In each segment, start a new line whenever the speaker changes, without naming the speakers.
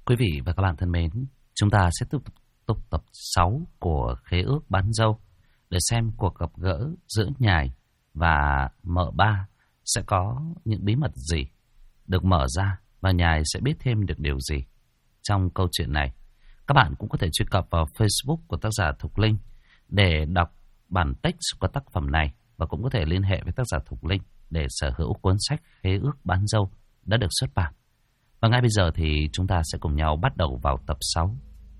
Quý vị và các bạn thân mến, chúng ta sẽ tiếp tục tập 6 của Khế ước bán dâu để xem cuộc gặp gỡ giữa Nhài và mợ ba sẽ có những bí mật gì được mở ra và Nhài sẽ biết thêm được điều gì trong câu chuyện này. Các bạn cũng có thể truy cập vào Facebook của tác giả Thục Linh để đọc bản text của tác phẩm này và cũng có thể liên hệ với tác giả Thục Linh để sở hữu cuốn sách Khế ước bán dâu đã được xuất bản. Và ngay bây giờ thì chúng ta sẽ cùng nhau bắt đầu vào tập 6.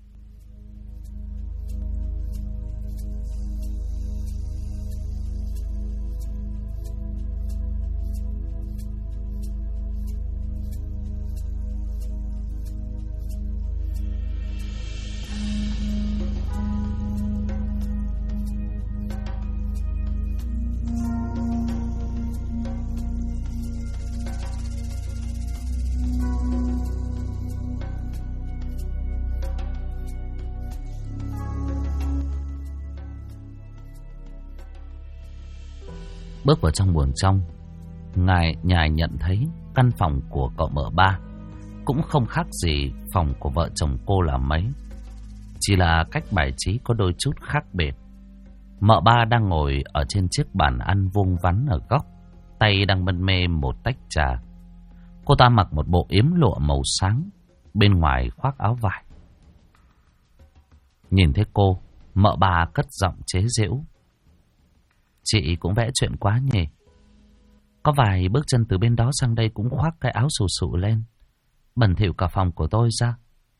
Bước vào trong buồng trong, Nhài nhận thấy căn phòng của cậu mợ ba cũng không khác gì phòng của vợ chồng cô là mấy. Chỉ là cách bài trí có đôi chút khác biệt. Mợ ba đang ngồi ở trên chiếc bàn ăn vuông vắn ở góc, tay đang mân mê một tách trà. Cô ta mặc một bộ yếm lụa màu sáng, bên ngoài khoác áo vải. Nhìn thấy cô, mợ ba cất giọng chế giễu. Chị cũng vẽ chuyện quá nhỉ. Có vài bước chân từ bên đó sang đây cũng khoác cái áo xù xụ lên, bẩn thỉu cả phòng của tôi ra.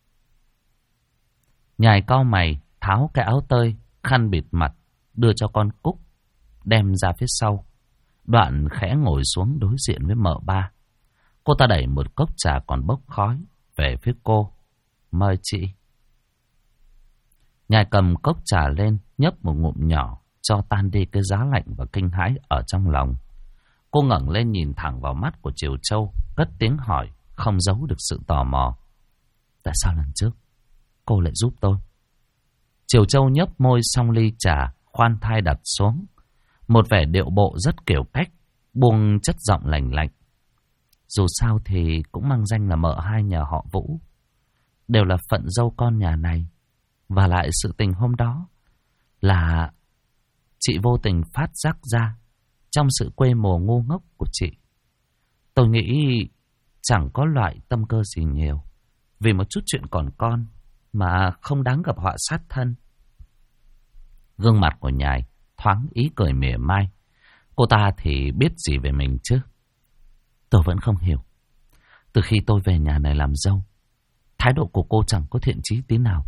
Nhài cau mày, tháo cái áo tơi, khăn bịt mặt, đưa cho con Cúc, đem ra phía sau. Đoạn khẽ ngồi xuống đối diện với mợ ba. Cô ta đẩy một cốc trà còn bốc khói về phía cô. Mời chị. Nhài cầm cốc trà lên, nhấp một ngụm nhỏ, cho tan đi cái giá lạnh và kinh hãi ở trong lòng. Cô ngẩng lên nhìn thẳng vào mắt của Triều Châu, cất tiếng hỏi, không giấu được sự tò mò. Tại sao lần trước cô lại giúp tôi? Triều Châu nhấp môi xong ly trà, khoan thai đặt xuống. Một vẻ điệu bộ rất kiểu cách, buông chất giọng lành lạnh. Dù sao thì cũng mang danh là mợ hai nhà họ Vũ, đều là phận dâu con nhà này. Và lại sự tình hôm đó là chị vô tình phát giác ra trong sự quê mùa ngu ngốc của chị. Tôi nghĩ chẳng có loại tâm cơ gì nhiều, vì một chút chuyện còn con mà không đáng gặp họa sát thân. Gương mặt của Nhài thoáng ý cười mỉa mai. Cô ta thì biết gì về mình chứ? Tôi vẫn không hiểu. Từ khi tôi về nhà này làm dâu, thái độ của cô chẳng có thiện chí tí nào.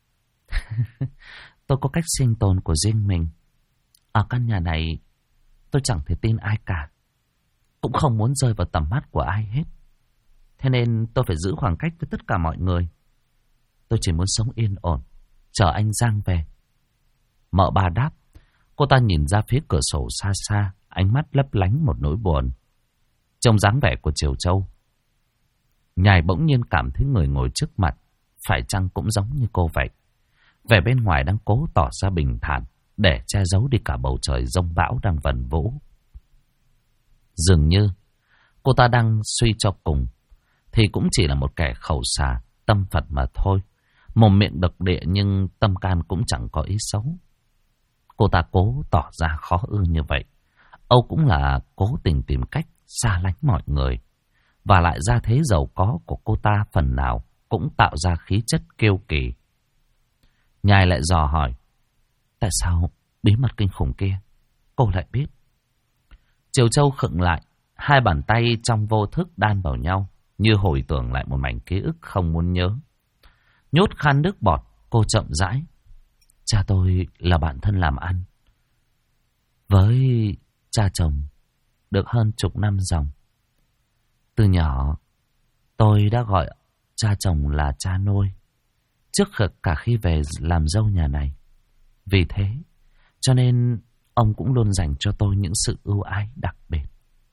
Tôi có cách sinh tồn của riêng mình. Ở căn nhà này tôi chẳng thể tin ai cả, cũng không muốn rơi vào tầm mắt của ai hết. Thế nên tôi phải giữ khoảng cách với tất cả mọi người. Tôi chỉ muốn sống yên ổn, chờ anh Giang về. Mợ ba đáp. Cô ta nhìn ra phía cửa sổ xa xa, ánh mắt lấp lánh một nỗi buồn. Trong dáng vẻ của Triều Châu, Nhài bỗng nhiên cảm thấy người ngồi trước mặt phải chăng cũng giống như cô vậy. Vẻ bên ngoài đang cố tỏ ra bình thản để che giấu đi cả bầu trời giông bão đang vần vũ. Dường như cô ta đang suy cho cùng thì cũng chỉ là một kẻ khẩu xà, tâm Phật mà thôi. Mồm miệng độc địa nhưng tâm can cũng chẳng có ý xấu. Cô ta cố tỏ ra khó ưa như vậy, Âu cũng là cố tình tìm cách xa lánh mọi người. Và lại gia thế giàu có của cô ta phần nào cũng tạo ra khí chất kiêu kỳ. Nhài lại dò hỏi, tại sao bí mật kinh khủng kia cô lại biết? Triều Châu khựng lại, hai bàn tay trong vô thức đan vào nhau, như hồi tưởng lại một mảnh ký ức không muốn nhớ. Nhốt khan nước bọt, cô chậm rãi. Cha tôi là bạn thân làm ăn với cha chồng được hơn chục năm dòng. Từ nhỏ tôi đã gọi cha chồng là cha nuôi, trước cả khi về làm dâu nhà này. Vì thế cho nên ông cũng luôn dành cho tôi những sự ưu ái đặc biệt.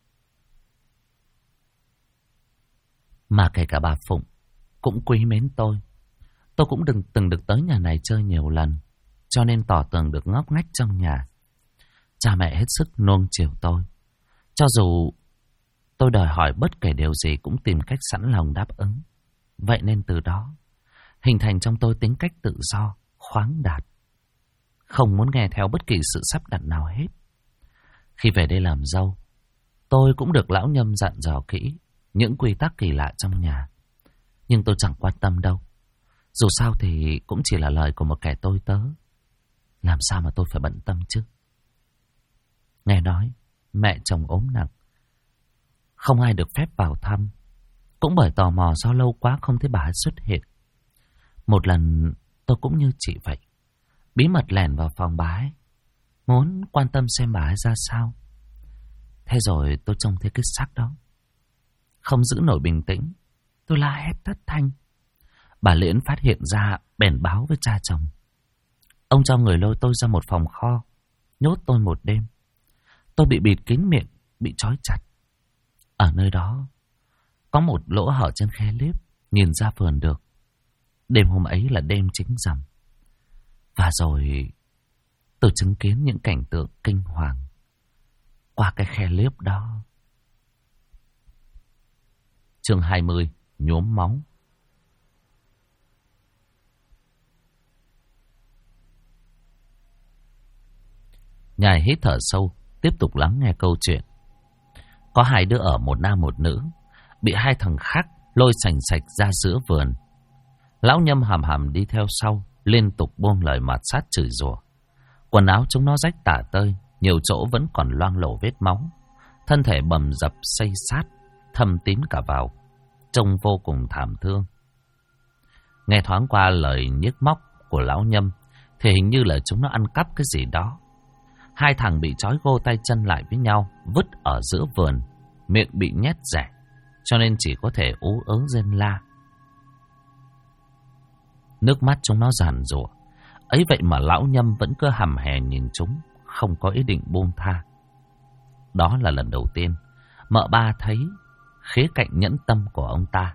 Mà kể cả bà Phụng cũng quý mến tôi. Tôi cũng từng được tới nhà này chơi nhiều lần, cho nên tỏ tường được ngóc ngách trong nhà. Cha mẹ hết sức nuông chiều tôi. Cho dù tôi đòi hỏi bất kể điều gì cũng tìm cách sẵn lòng đáp ứng. Vậy nên từ đó, hình thành trong tôi tính cách tự do, khoáng đạt. Không muốn nghe theo bất kỳ sự sắp đặt nào hết. Khi về đây làm dâu, tôi cũng được lão Nhâm dặn dò kỹ những quy tắc kỳ lạ trong nhà. Nhưng tôi chẳng quan tâm đâu. Dù sao thì cũng chỉ là lời của một kẻ tôi tớ. Làm sao mà tôi phải bận tâm chứ? Nghe nói mẹ chồng ốm nặng, không ai được phép vào thăm. Cũng bởi tò mò do lâu quá không thấy bà ấy xuất hiện. Một lần tôi cũng như chị vậy, bí mật lẻn vào phòng bà ấy, muốn quan tâm xem bà ấy ra sao. Thế rồi tôi trông thấy cái xác đó, không giữ nổi bình tĩnh, tôi la hét thất thanh. Bà Liễn phát hiện ra, bèn báo với cha chồng. Ông cho người lôi tôi ra một phòng kho, nhốt tôi một đêm. Tôi bị bịt kín miệng, bị trói chặt. Ở nơi đó có một lỗ hở trên khe liếp, nhìn ra vườn được. Đêm hôm ấy là đêm chính rằm. Và rồi tôi chứng kiến những cảnh tượng kinh hoàng qua cái khe liếp đó. Chương 20, nhuốm máu. Nhài hít thở sâu, tiếp tục lắng nghe câu chuyện. Có hai đứa ở, một nam một nữ, bị hai thằng khác lôi sành sạch ra giữa vườn. Lão Nhâm hàm hàm đi theo sau, liên tục buông lời mạt sát chửi rủa. Quần áo chúng nó rách tả tơi, nhiều chỗ vẫn còn loang lổ vết máu. Thân thể bầm dập xây sát, thâm tím cả vào, trông vô cùng thảm thương. Nghe thoáng qua lời nhức móc của lão Nhâm, thì hình như là chúng nó ăn cắp cái gì đó. Hai thằng bị trói gô tay chân lại với nhau, vứt ở giữa vườn, miệng bị nhét rẻ, cho nên chỉ có thể ú ớ rên la. Nước mắt chúng nó giàn giụa. Ấy vậy mà lão Nhâm vẫn cứ hầm hè nhìn chúng, không có ý định buông tha. Đó là lần đầu tiên mợ ba thấy khía cạnh nhẫn tâm của ông ta.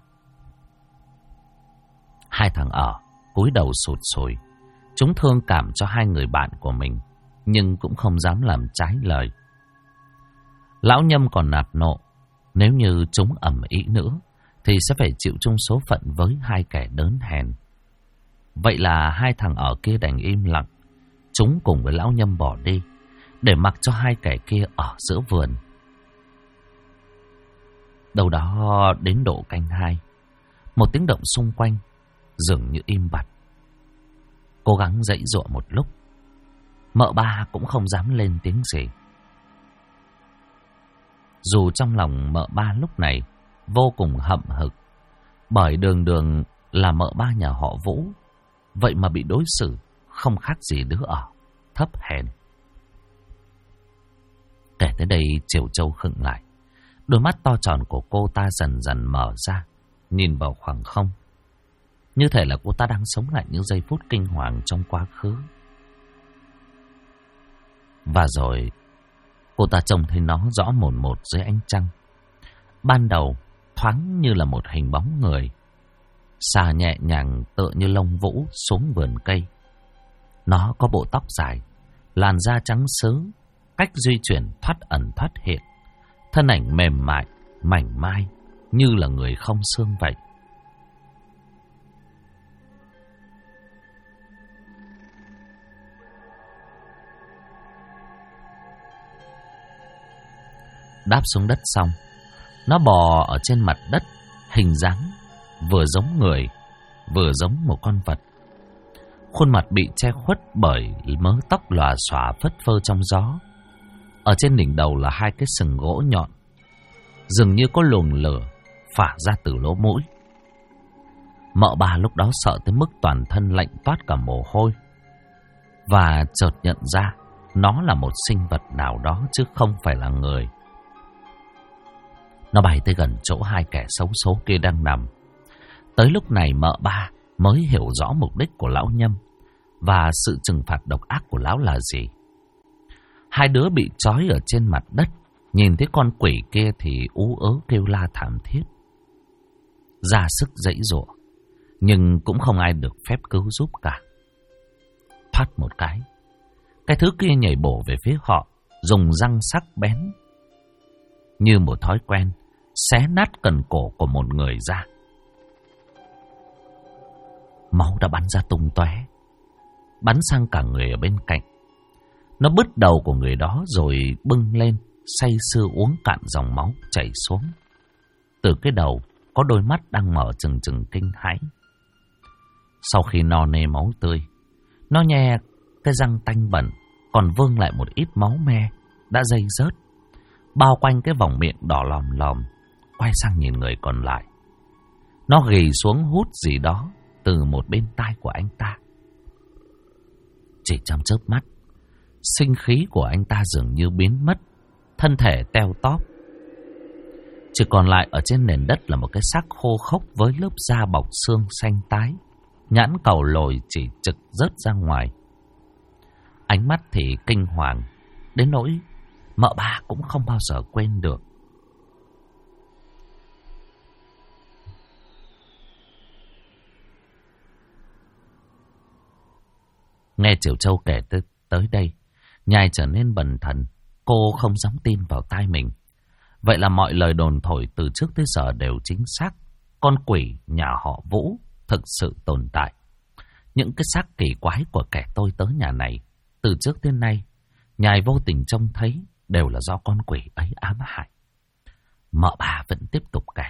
Hai thằng ở cúi đầu sụt sùi. Chúng thương cảm cho hai người bạn của mình, nhưng cũng không dám làm trái lời. Lão Nhâm còn nạt nộ, nếu như chúng ầm ĩ nữa thì sẽ phải chịu chung số phận với hai kẻ đớn hèn. Vậy là hai thằng ở kia đành im lặng. Chúng cùng với lão Nhâm bỏ đi, để mặc cho hai kẻ kia ở giữa vườn. Đâu đó đến độ canh 2, một tiếng động xung quanh dường như im bặt. Cố gắng giãy giụa một lúc, mợ ba cũng không dám lên tiếng gì. Dù trong lòng mợ ba lúc này vô cùng hậm hực, bởi đường đường là mợ ba nhà họ Vũ, vậy mà bị đối xử không khác gì đứa ở thấp hèn. Kể tới đây, Triều Châu khựng lại. Đôi mắt to tròn của cô ta dần dần mở ra, nhìn vào khoảng không. Như thể là cô ta đang sống lại những giây phút kinh hoàng trong quá khứ. Và rồi, cô ta trông thấy nó rõ mồn một dưới ánh trăng. Ban đầu, thoáng như là một hình bóng người, xà nhẹ nhàng tựa như lông vũ xuống vườn cây. Nó có bộ tóc dài, làn da trắng sứ, cách di chuyển thoát ẩn thoát hiện, thân ảnh mềm mại, mảnh mai, như là người không xương vậy. Đáp xuống đất xong, nó bò ở trên mặt đất, hình dáng vừa giống người, vừa giống một con vật. Khuôn mặt bị che khuất bởi mớ tóc lòa xòa phất phơ trong gió. Ở trên đỉnh đầu là hai cái sừng gỗ nhọn, dường như có luồng lửa phả ra từ lỗ mũi. Mợ ba lúc đó sợ tới mức toàn thân lạnh toát cả mồ hôi, và chợt nhận ra nó là một sinh vật nào đó chứ không phải là người. Nó bay tới gần chỗ hai kẻ xấu số kia đang nằm. Tới lúc này mợ ba mới hiểu rõ mục đích của lão Nhâm và sự trừng phạt độc ác của lão là gì. Hai đứa bị trói ở trên mặt đất, nhìn thấy con quỷ kia thì ú ớ kêu la thảm thiết, ra sức giãy giụa, nhưng cũng không ai được phép cứu giúp cả. Thoát một cái thứ kia nhảy bổ về phía họ, dùng răng sắc bén như một thói quen xé nát cần cổ của một người ra. Máu đã bắn ra tung tóe, bắn sang cả người ở bên cạnh. Nó bứt đầu của người đó rồi bưng lên, say sưa uống cạn dòng máu chảy xuống. Từ cái đầu có đôi mắt đang mở trừng trừng kinh hãi. Sau khi no nê máu tươi, nó nhe cái răng tanh bẩn, còn vương lại một ít máu me đã dây rớt, bao quanh cái vòng miệng đỏ lòm lòm. Quay sang nhìn người còn lại, nó ghì xuống hút gì đó từ một bên tai của anh ta. Chỉ trong chớp mắt, sinh khí của anh ta dường như biến mất, thân thể teo tóp. Chỉ còn lại ở trên nền đất là một cái xác khô khốc với lớp da bọc xương xanh tái, nhãn cầu lồi chỉ trực rớt ra ngoài. Ánh mắt thì kinh hoàng, đến nỗi mợ ba cũng không bao giờ quên được. Nghe Triều Châu kể tới đây, Nhai trở nên bần thần. Cô không dám tin vào tai mình. Vậy là mọi lời đồn thổi từ trước tới giờ đều chính xác. Con quỷ nhà họ Vũ thực sự tồn tại. Những cái xác kỳ quái của kẻ tôi tớ nhà này, từ trước đến nay, Nhai vô tình trông thấy đều là do con quỷ ấy ám hại. Mợ bà vẫn tiếp tục kể.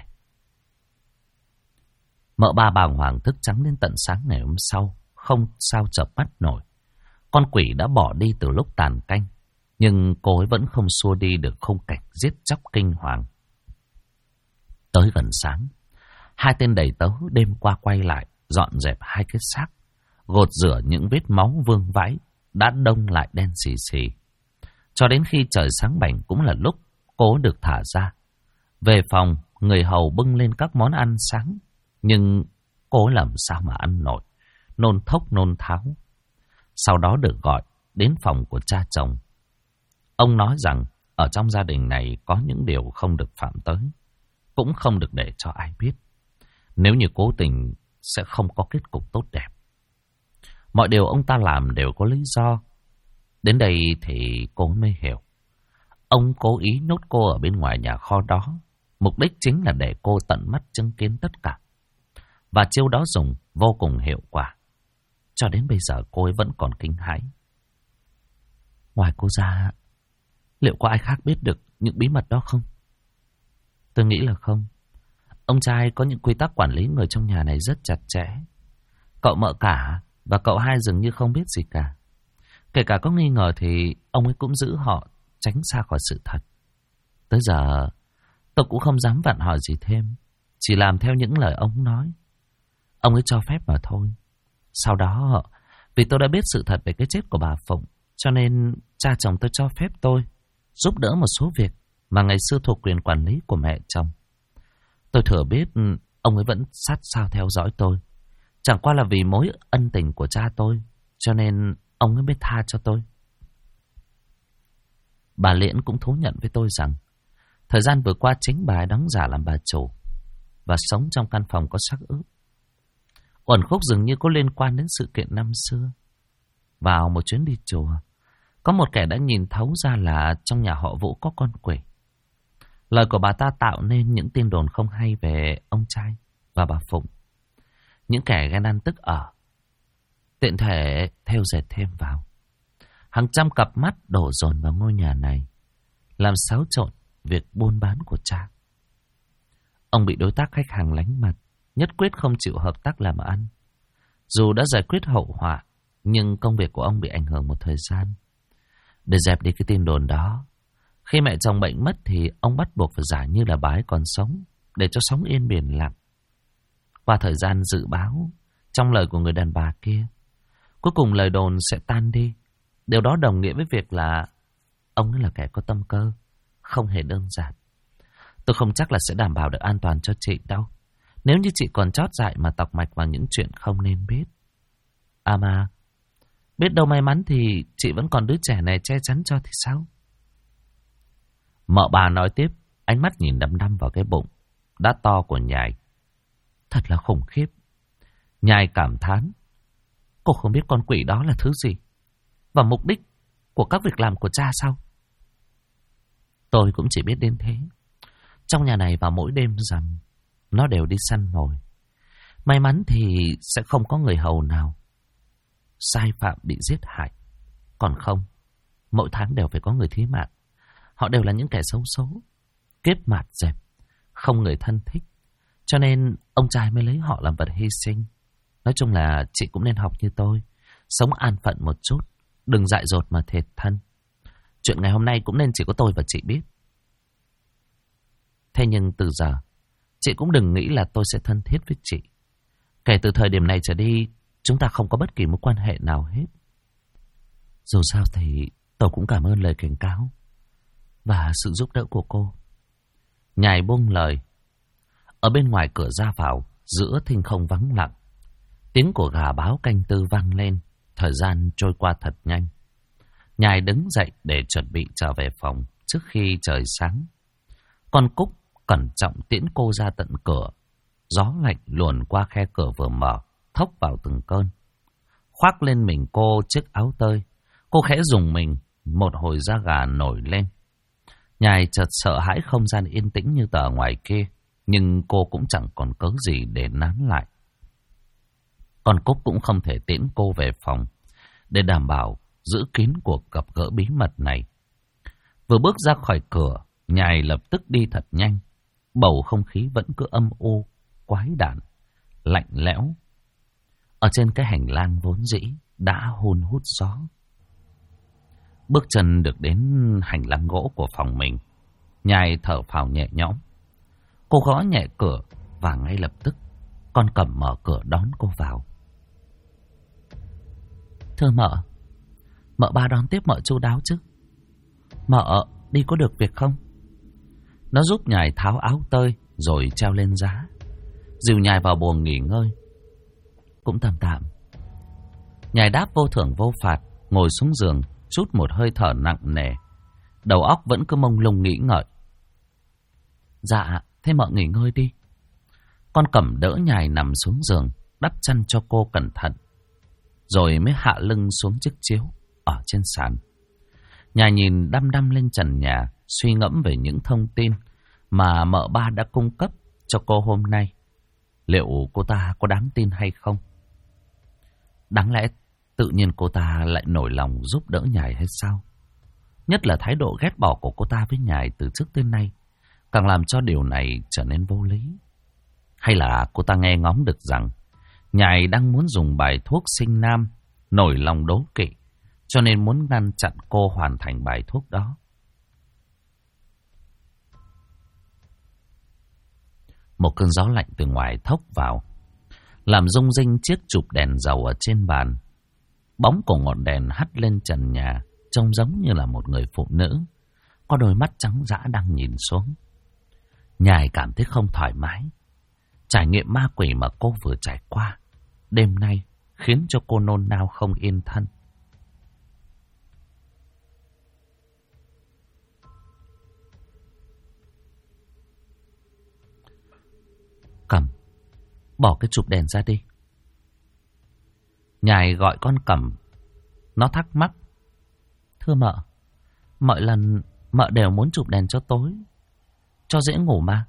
Mợ ba bàng hoàng thức trắng đến tận sáng ngày hôm sau, không sao chợp mắt nổi. Con quỷ đã bỏ đi từ lúc tàn canh, nhưng cô ấy vẫn không xua đi được khung cảnh giết chóc kinh hoàng. Tới gần sáng, hai tên đầy tớ đêm qua quay lại, dọn dẹp hai cái xác, gột rửa những vết máu vương vãi đã đông lại đen xì xì. Cho đến khi trời sáng bảnh cũng là lúc cô được thả ra. Về phòng, người hầu bưng lên các món ăn sáng, nhưng cô làm sao mà ăn nổi, nôn thốc nôn tháo. Sau đó được gọi đến phòng của cha chồng. Ông nói rằng ở trong gia đình này có những điều không được phạm tới, cũng không được để cho ai biết. Nếu như cố tình sẽ không có kết cục tốt đẹp. Mọi điều ông ta làm đều có lý do. Đến đây thì cô mới hiểu. Ông cố ý nhốt cô ở bên ngoài nhà kho đó, mục đích chính là để cô tận mắt chứng kiến tất cả. Và chiêu đó dùng vô cùng hiệu quả. Cho đến bây giờ cô ấy vẫn còn kinh hãi. Ngoài cô ra, liệu có ai khác biết được những bí mật đó không? Tôi nghĩ là không. Ông trai có những quy tắc quản lý người trong nhà này rất chặt chẽ. Cậu mợ cả và cậu hai dường như không biết gì cả. Kể cả có nghi ngờ thì ông ấy cũng giữ họ tránh xa khỏi sự thật. Tới giờ tôi cũng không dám vặn hỏi gì thêm, chỉ làm theo những lời ông nói. Ông ấy cho phép mà thôi. Sau đó, vì tôi đã biết sự thật về cái chết của bà Phụng, cho nên cha chồng tôi cho phép tôi giúp đỡ một số việc mà ngày xưa thuộc quyền quản lý của mẹ chồng. Tôi thừa biết ông ấy vẫn sát sao theo dõi tôi. Chẳng qua là vì mối ân tình của cha tôi, cho nên ông ấy mới tha cho tôi. Bà Liễn cũng thú nhận với tôi rằng thời gian vừa qua chính bà ấy đóng giả làm bà chủ và sống trong căn phòng có xác ướp. Uẩn khúc dường như có liên quan đến sự kiện năm xưa. Vào một chuyến đi chùa, có một kẻ đã nhìn thấu ra là trong nhà họ Vũ có con quỷ. Lời của bà ta tạo nên những tin đồn không hay về ông trai và bà Phụng. Những kẻ ghen ăn tức ở, tiện thể theo dệt thêm vào. Hàng trăm cặp mắt đổ dồn vào ngôi nhà này, làm xáo trộn việc buôn bán của cha. Ông bị đối tác khách hàng lánh mặt, nhất quyết không chịu hợp tác làm ăn. Dù đã giải quyết hậu họa, nhưng công việc của ông bị ảnh hưởng một thời gian. Để dẹp đi cái tin đồn đó, khi mẹ chồng bệnh mất thì ông bắt buộc phải giả như là bà ấy còn sống, để cho sống yên biển lặng. Qua thời gian dự báo, trong lời của người đàn bà kia, cuối cùng lời đồn sẽ tan đi. Điều đó đồng nghĩa với việc là ông ấy là kẻ có tâm cơ, không hề đơn giản. Tôi không chắc là sẽ đảm bảo được an toàn cho chị đâu, nếu như chị còn chót dại mà tọc mạch vào những chuyện không nên biết. À mà, biết đâu may mắn thì chị vẫn còn đứa trẻ này che chắn cho thì sao? Mợ bà nói tiếp, ánh mắt nhìn đăm đăm vào cái bụng đã to của Nhài. Thật là khủng khiếp. Nhài cảm thán. Cô không biết con quỷ đó là thứ gì và mục đích của các việc làm của cha sao? Tôi cũng chỉ biết đến thế. Trong nhà này vào mỗi đêm rằm, nó đều đi săn mồi. May mắn thì sẽ không có người hầu nào sai phạm bị giết hại. Còn không, mỗi tháng đều phải có người thí mạng. Họ đều là những kẻ xấu số, kiếp mạt dẹp, không người thân thích. Cho nên ông trai mới lấy họ làm vật hy sinh. Nói chung là chị cũng nên học như tôi, sống an phận một chút, đừng dại dột mà thiệt thân. Chuyện ngày hôm nay cũng nên chỉ có tôi và chị biết. Thế nhưng từ giờ, chị cũng đừng nghĩ là tôi sẽ thân thiết với chị. Kể từ thời điểm này trở đi, chúng ta không có bất kỳ mối quan hệ nào hết. Dù sao thì tôi cũng cảm ơn lời cảnh cáo và sự giúp đỡ của cô. Nhài buông lời. Ở bên ngoài cửa ra vào, giữa thinh không vắng lặng, tiếng của gà báo canh tư vang lên. Thời gian trôi qua thật nhanh. Nhài đứng dậy để chuẩn bị trở về phòng trước khi trời sáng. Con Cúc cẩn trọng tiễn cô ra tận cửa. Gió lạnh luồn qua khe cửa vừa mở, thốc vào từng cơn. Khoác lên mình cô chiếc áo tơi. Cô khẽ rùng mình, một hồi da gà nổi lên. Nhài chợt sợ hãi không gian yên tĩnh như tờ ngoài kia, nhưng cô cũng chẳng còn cớ gì để nán lại. Con Cúc cũng không thể tiễn cô về phòng để đảm bảo giữ kín cuộc gặp gỡ bí mật này. Vừa bước ra khỏi cửa, Nhài lập tức đi thật nhanh. Bầu không khí vẫn cứ âm u, quái đản, lạnh lẽo. Ở trên cái hành lang vốn dĩ đã hun hút gió. Bước chân được đến hành lang gỗ của phòng mình, Nhài thở phào nhẹ nhõm. Cô gõ nhẹ cửa và ngay lập tức con Cẩm mở cửa đón cô vào. Thưa mợ, mợ ba đón tiếp mợ chu đáo chứ? Mợ đi có được việc không? Nó giúp Nhài tháo áo tơi rồi treo lên giá, dìu Nhài vào buồng nghỉ ngơi. Cũng tạm tạm. Nhài đáp vô thưởng vô phạt, ngồi xuống giường, trút một hơi thở nặng nề. Đầu óc vẫn cứ mông lung nghĩ ngợi. Dạ, thế mợ nghỉ ngơi đi. Con Cẩm đỡ Nhài nằm xuống giường, đắp chăn cho cô cẩn thận, rồi mới hạ lưng xuống chiếc chiếu ở trên sàn. Nhài nhìn đăm đăm lên trần nhà, suy ngẫm về những thông tin mà mợ ba đã cung cấp cho cô hôm nay. Liệu cô ta có đáng tin hay không? Đáng lẽ tự nhiên cô ta lại nổi lòng giúp đỡ Nhài hay sao? Nhất là thái độ ghét bỏ của cô ta với Nhài từ trước tới nay càng làm cho điều này trở nên vô lý. Hay là cô ta nghe ngóng được rằng Nhài đang muốn dùng bài thuốc sinh nam, nổi lòng đố kỵ, cho nên muốn ngăn chặn cô hoàn thành bài thuốc đó. Một cơn gió lạnh từ ngoài thốc vào, làm rung rinh chiếc chụp đèn dầu ở trên bàn. Bóng của ngọn đèn hắt lên trần nhà, trông giống như là một người phụ nữ, có đôi mắt trắng dã đang nhìn xuống. Nhài cảm thấy không thoải mái. Trải nghiệm ma quỷ mà cô vừa trải qua đêm nay khiến cho cô nôn nao không yên thân. Cẩm, bỏ cái chụp đèn ra đi. Nhài gọi con Cẩm. Nó thắc mắc. Thưa mợ, mọi lần mợ đều muốn chụp đèn cho tối, cho dễ ngủ mà.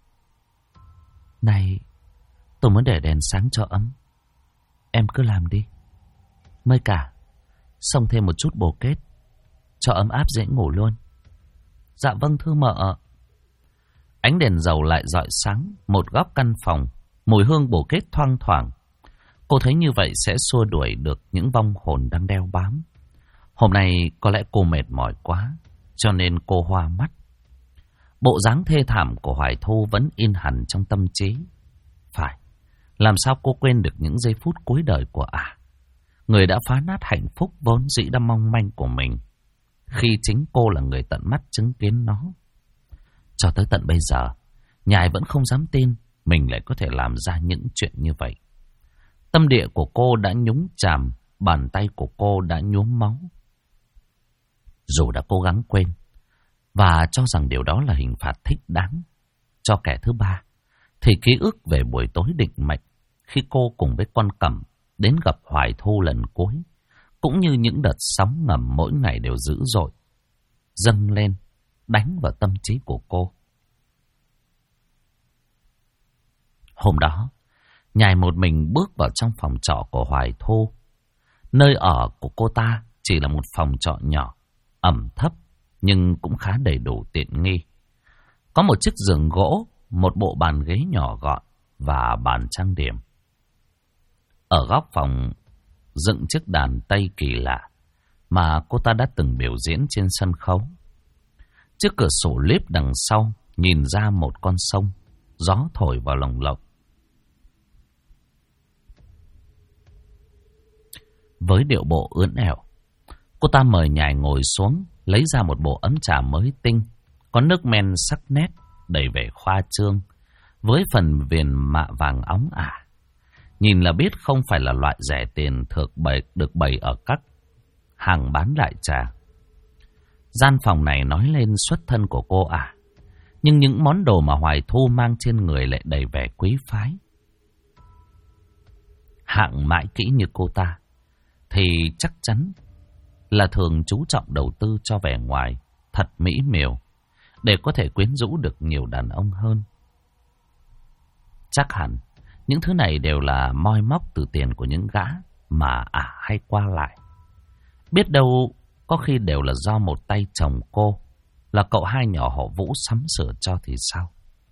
Này, tôi muốn để đèn sáng cho ấm. Em cứ làm đi. Mới cả xông thêm một chút bồ kết cho ấm áp dễ ngủ luôn. Dạ vâng thưa mợ. Ánh đèn dầu lại rọi sáng một góc căn phòng, mùi hương bồ kết thoang thoảng. Cô thấy như vậy sẽ xua đuổi được những vong hồn đang đeo bám. Hôm nay có lẽ cô mệt mỏi quá, cho nên cô hoa mắt. Bộ dáng thê thảm của Hoài Thu vẫn in hẳn trong tâm trí. Phải, làm sao cô quên được những giây phút cuối đời của người đã phá nát hạnh phúc vốn dĩ đã mong manh của mình, khi chính cô là người tận mắt chứng kiến nó. Cho tới tận bây giờ, Nhài vẫn không dám tin mình lại có thể làm ra những chuyện như vậy. Tâm địa của cô đã nhúng chàm, bàn tay của cô đã nhuốm máu. Dù đã cố gắng quên và cho rằng điều đó là hình phạt thích đáng cho kẻ thứ ba, thì ký ức về buổi tối định mệnh khi cô cùng với con Cẩm đến gặp Hoài Thu lần cuối, cũng như những đợt sóng ngầm mỗi ngày đều dữ dội, dâng lên, đánh vào tâm trí của cô. Hôm đó, Nhài một mình bước vào trong phòng trọ của Hoài Thu. Nơi ở của cô ta chỉ là một phòng trọ nhỏ, ẩm thấp, nhưng cũng khá đầy đủ tiện nghi. Có một chiếc giường gỗ, một bộ bàn ghế nhỏ gọn và bàn trang điểm. Ở góc phòng dựng chiếc đàn tây kỳ lạ mà cô ta đã từng biểu diễn trên sân khấu. Chiếc cửa sổ liếp đằng sau nhìn ra một con sông, gió thổi vào lồng lộng. Với điệu bộ ưỡn ẻo, cô ta mời Nhài ngồi xuống, lấy ra một bộ ấm trà mới tinh, có nước men sắc nét, đầy vẻ khoa trương, với phần viền mạ vàng óng ả. Nhìn là biết không phải là loại rẻ tiền được bày ở các hàng bán lại trà. Gian phòng này nói lên xuất thân của cô ả, nhưng những món đồ mà Hoài Thu mang trên người lại đầy vẻ quý phái. Hạng mãi kỹ như cô ta thì chắc chắn là thường chú trọng đầu tư cho vẻ ngoài thật mỹ miều để có thể quyến rũ được nhiều đàn ông hơn. Chắc hẳn những thứ này đều là moi móc từ tiền của những gã mà ả hay qua lại. Biết đâu có khi đều là do một tay chồng cô, là cậu hai nhỏ họ Vũ sắm sửa cho thì sao?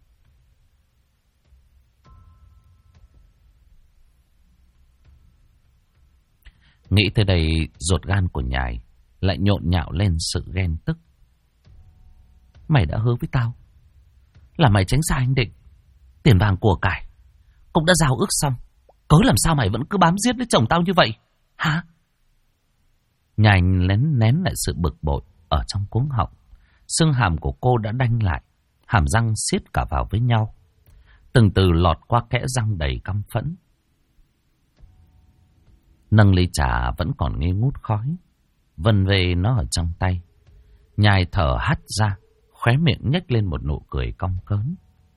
Nghĩ tới đây, ruột gan của Nhài lại nhộn nhạo lên sự ghen tức. Mày đã hứa với tao là mày tránh xa anh Định, tiền vàng của cải cũng đã giao ước xong, cớ làm sao mày vẫn cứ bám giết với chồng tao như vậy hả? Nhài nén lại sự bực bội ở trong cuống họng. Xương hàm của cô đã đanh lại, hàm răng siết cả vào với nhau, từng từ lọt qua kẽ răng đầy căm phẫn. Nâng ly trà vẫn còn nghi ngút khói, vần về nó ở trong tay. Nhài thở hắt ra, khóe miệng nhếch lên một nụ cười cong cớn.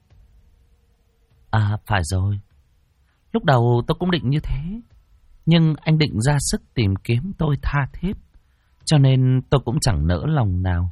À, phải rồi. Lúc đầu tôi cũng định như thế, nhưng anh Định ra sức tìm kiếm tôi tha thiết, cho nên tôi cũng chẳng nỡ lòng nào.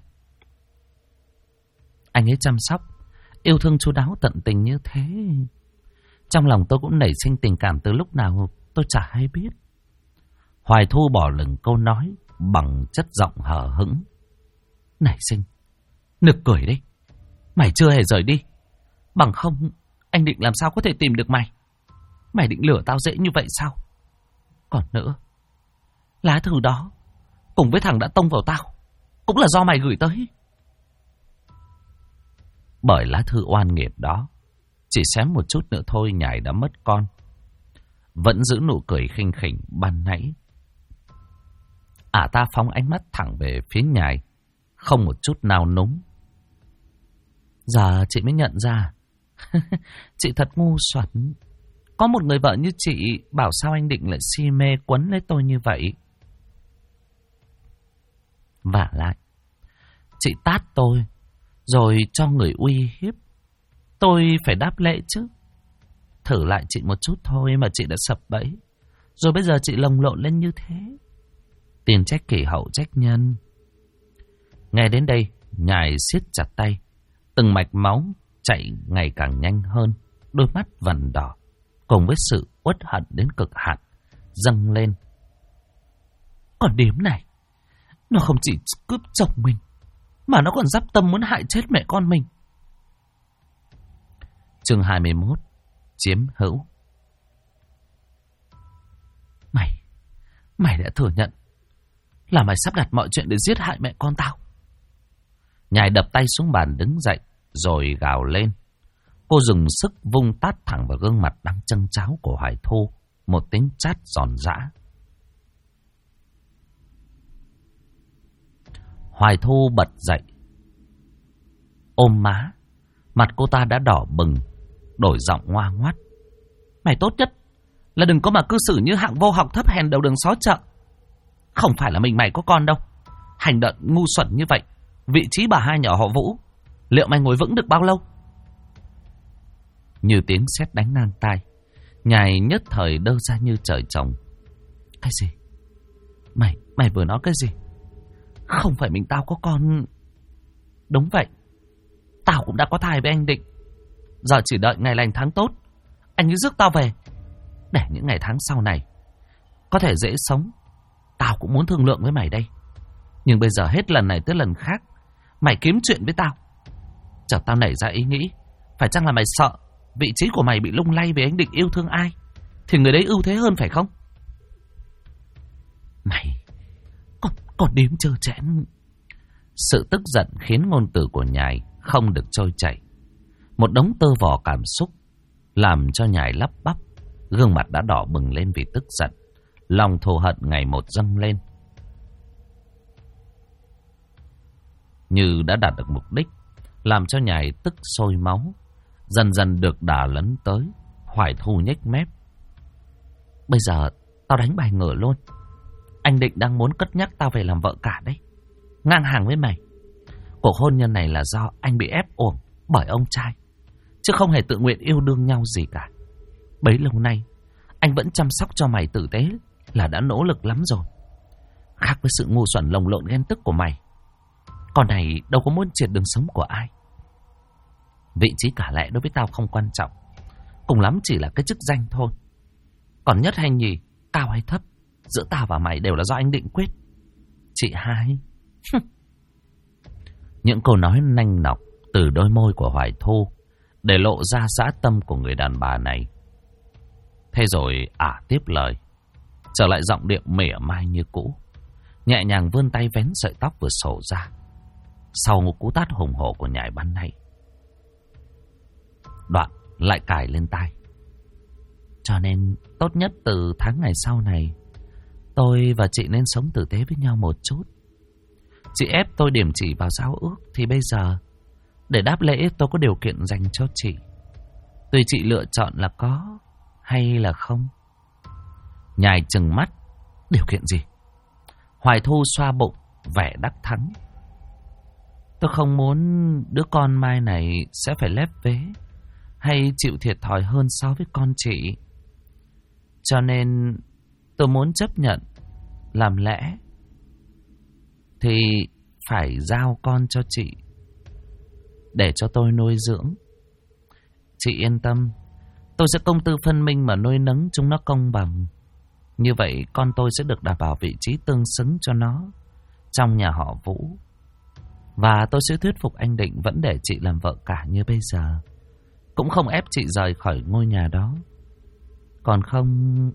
Anh ấy chăm sóc, yêu thương chu đáo tận tình như thế, trong lòng tôi cũng nảy sinh tình cảm từ lúc nào tôi chả hay biết. Hoài Thu bỏ lửng câu nói bằng chất giọng hờ hững. Nảy sinh, nực cười đấy. Mày chưa hề rời đi, bằng không anh Định làm sao có thể tìm được mày. Mày định lừa tao dễ như vậy sao? Còn nữa, lá thư đó cùng với thằng đã tông vào tao cũng là do mày gửi tới. Bởi lá thư oan nghiệt đó, chỉ xém một chút nữa thôi Nhài đã mất con. Vẫn giữ nụ cười khinh khỉnh ban nãy. Ả ta phóng ánh mắt thẳng về phía Nhài, không một chút nào núng. Giờ chị mới nhận ra chị thật ngu xuẩn. Có một người vợ như chị, bảo sao anh Định lại si mê quấn lấy tôi như vậy. Vả lại, chị tát tôi rồi cho người uy hiếp, tôi phải đáp lễ chứ. Thử lại chị một chút thôi mà chị đã sập bẫy, rồi bây giờ chị lồng lộn lên như thế. Tiền trách kỷ hậu trách nhân. Nghe đến đây, Nhài siết chặt tay, từng mạch máu chạy ngày càng nhanh hơn, đôi mắt vằn đỏ, cùng với sự uất hận đến cực hạn dâng lên. Còn điếm này, nó không chỉ cướp chồng mình, mà nó còn dắp tâm muốn hại chết mẹ con mình. Chương 21. Chiếm hữu. Mày đã thừa nhận là mày sắp đặt mọi chuyện để giết hại mẹ con tao. Nhài đập tay xuống bàn đứng dậy, rồi gào lên. Cô dùng sức vung tát thẳng vào gương mặt đang châng cháo của Hoài Thu, một tiếng chát giòn giã. Hoài Thu bật dậy, ôm má, mặt cô ta đã đỏ bừng, đổi giọng ngoa ngoắt. Mày tốt nhất là đừng có mà cư xử như hạng vô học thấp hèn đầu đường xó chợ. Không phải là mình mày có con đâu. Hành động ngu xuẩn như vậy, vị trí bà hai nhỏ họ Vũ, liệu mày ngồi vững được bao lâu? Như tiếng sét đánh ngang tai, Nhài nhất thời đơ ra như trời trồng. Cái gì? Mày vừa nói cái gì? Không phải mình tao có con. Đúng vậy, tao cũng đã có thai với anh Định. Giờ chỉ đợi ngày lành tháng tốt, anh ấy rước tao về để những ngày tháng sau này có thể dễ sống, tao cũng muốn thương lượng với mày đây. Nhưng bây giờ hết lần này tới lần khác mày kiếm chuyện với tao. Chợt tao nảy ra ý nghĩ, phải chăng là mày sợ vị trí của mày bị lung lay vì anh Định yêu thương ai thì người đấy ưu thế hơn phải không? Mày còn đếm trơ trẽn. Sự tức giận khiến ngôn từ của Nhài không được trôi chảy. Một đống tơ vò cảm xúc làm cho Nhài lắp bắp, gương mặt đã đỏ bừng lên vì tức giận, lòng thù hận ngày một dâng lên. Như đã đạt được mục đích, làm cho Nhài tức sôi máu, dần dần được đà lấn tới. Hoài Thu nhếch mép. Bây giờ tao đánh bài ngửa luôn. Anh Định đang muốn cất nhắc tao về làm vợ cả đấy. Ngang hàng với mày. Cuộc hôn nhân này là do anh bị ép uổng bởi ông trai, chứ không hề tự nguyện yêu đương nhau gì cả. Bấy lâu nay anh vẫn chăm sóc cho mày tử tế là đã nỗ lực lắm rồi. Khác với sự ngu xuẩn lồng lộn ghen tức của mày, con này đâu có muốn triệt đường sống của ai. Vị trí cả lẽ đối với tao không quan trọng, cùng lắm chỉ là cái chức danh thôi. Còn nhất hay nhì, cao hay thấp, giữa tao và mày đều là do anh Định quyết. Chị hai. Những câu nói nanh nọc từ đôi môi của Hoài Thu để lộ ra dã tâm của người đàn bà này. Thế rồi tiếp lời, trở lại giọng điệu mỉa mai như cũ, nhẹ nhàng vươn tay vén sợi tóc vừa xổ ra sau một cú tát hùng hổ của Nhài ban nãy. Đoạn lại cài lên tai. Cho nên tốt nhất từ tháng ngày sau này, tôi và chị nên sống tử tế với nhau một chút. Chị ép tôi điểm chỉ vào giao ước, thì bây giờ để đáp lễ tôi có điều kiện dành cho chị. Tùy chị lựa chọn là có hay là không. Nhài trừng mắt. Điều kiện gì? Hoài Thu xoa bụng, vẻ đắc thắng. Tôi không muốn đứa con mai này sẽ phải lép vế hay chịu thiệt thòi hơn so với con chị. Cho nên tôi muốn chấp nhận làm lẽ thì phải giao con cho chị để cho tôi nuôi dưỡng. Chị yên tâm, tôi sẽ công tư phân minh mà nuôi nấng chúng nó công bằng. Như vậy con tôi sẽ được đảm bảo vị trí tương xứng cho nó trong nhà họ Vũ. Và tôi sẽ thuyết phục anh Định vẫn để chị làm vợ cả như bây giờ, cũng không ép chị rời khỏi ngôi nhà đó. Còn không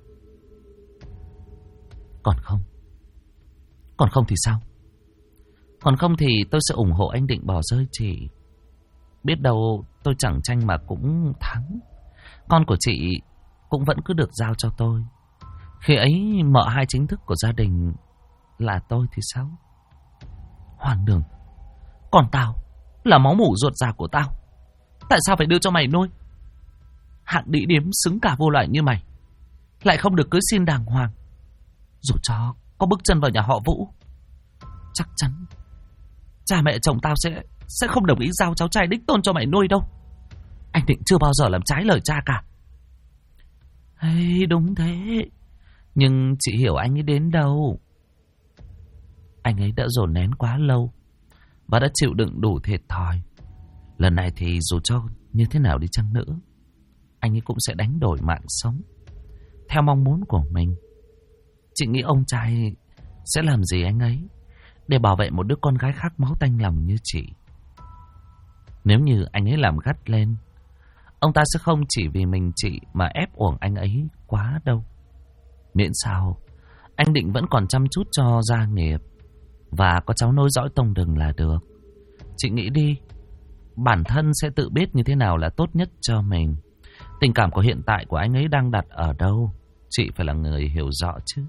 thì sao? Còn không thì tôi sẽ ủng hộ anh Định bỏ rơi chị. Biết đâu tôi chẳng tranh mà cũng thắng. Con của chị cũng vẫn cứ được giao cho tôi. Khi ấy mợ hai chính thức của gia đình là tôi thì sao? Hoàng đường, còn tao là máu mủ ruột già của tao, tại sao phải đưa cho mày nuôi? Hạng đĩ điếm xứng cả vô loại như mày lại không được cưới xin đàng hoàng, dù cho có bước chân vào nhà họ Vũ, chắc chắn cha mẹ chồng tao sẽ không đồng ý giao cháu trai đích tôn cho mày nuôi đâu. Anh Định chưa bao giờ làm trái lời cha cả. Hey, đúng thế, nhưng chị hiểu anh ấy đến đâu. Anh ấy đã dồn nén quá lâu và đã chịu đựng đủ thiệt thòi. Lần này thì dù cho như thế nào đi chăng nữa, anh ấy cũng sẽ đánh đổi mạng sống theo mong muốn của mình. Chị nghĩ ông trai sẽ làm gì anh ấy để bảo vệ một đứa con gái khác máu tanh lòng như chị? Nếu như anh ấy làm gắt lên, ông ta sẽ không chỉ vì mình chị mà ép uổng anh ấy quá đâu. Miễn sao anh Định vẫn còn chăm chút cho gia nghiệp và có cháu nối dõi tông đường là được. Chị nghĩ đi, bản thân sẽ tự biết như thế nào là tốt nhất cho mình. Tình cảm của hiện tại của anh ấy đang đặt ở đâu, chị phải là người hiểu rõ chứ.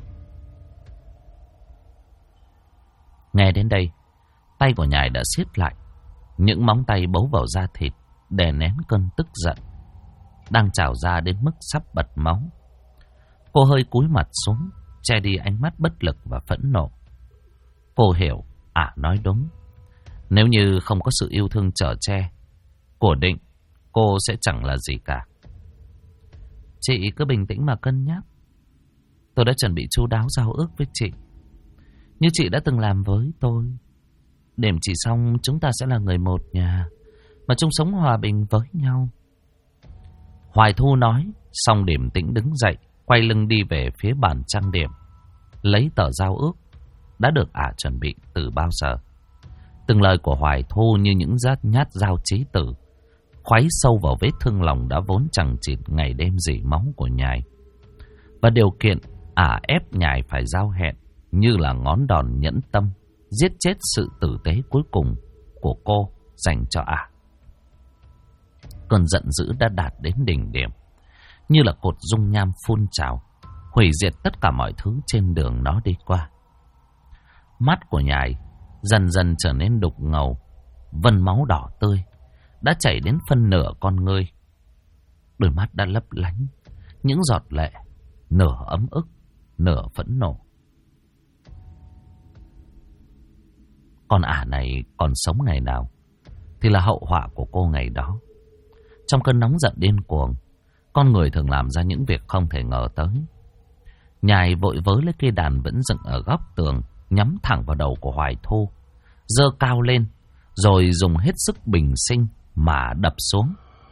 Nghe đến đây, tay của Nhài đã siết lại. Những móng tay bấu vào da thịt đè nén cơn tức giận đang trào ra đến mức sắp bật máu. Cô hơi cúi mặt xuống, che đi ánh mắt bất lực và phẫn nộ. Cô hiểu, nói đúng. Nếu như không có sự yêu thương chở che của Định, cô sẽ chẳng là gì cả. Chị cứ bình tĩnh mà cân nhắc. Tôi đã chuẩn bị chu đáo giao ước với chị, như chị đã từng làm với tôi. Đêm chỉ xong chúng ta sẽ là người một nhà, mà chung sống hòa bình với nhau. Hoài Thu nói, Xong điềm tĩnh đứng dậy, quay lưng đi về phía bàn trang điểm, lấy tờ giao ước đã được ả chuẩn bị từ bao giờ. Từng lời của Hoài Thu như những nhát dao chí tử, khoáy sâu vào vết thương lòng đã vốn chằng chịt ngày đêm rỉ máu của Nhài. Và điều kiện ả ép Nhài phải giao hẹn như là ngón đòn nhẫn tâm, giết chết sự tử tế cuối cùng của cô dành cho ả. Cơn giận dữ đã đạt đến đỉnh điểm, như là cột dung nham phun trào, hủy diệt tất cả mọi thứ trên đường nó đi qua. Mắt của Nhài dần dần trở nên đục ngầu, vân máu đỏ tươi đã chảy đến phân nửa con ngươi. Đôi mắt đã lấp lánh những giọt lệ, nửa ấm ức, nửa phẫn nộ. Con ả này còn sống ngày nào thì là hậu họa của cô ngày đó. Trong cơn nóng giận điên cuồng, con người thường làm ra những việc không thể ngờ tới. Nhài vội vớ lấy cây đàn vẫn dựng ở góc tường, nhắm thẳng vào đầu của Hoài Thu, giơ cao lên, rồi dùng hết sức bình sinh mà đập xuống.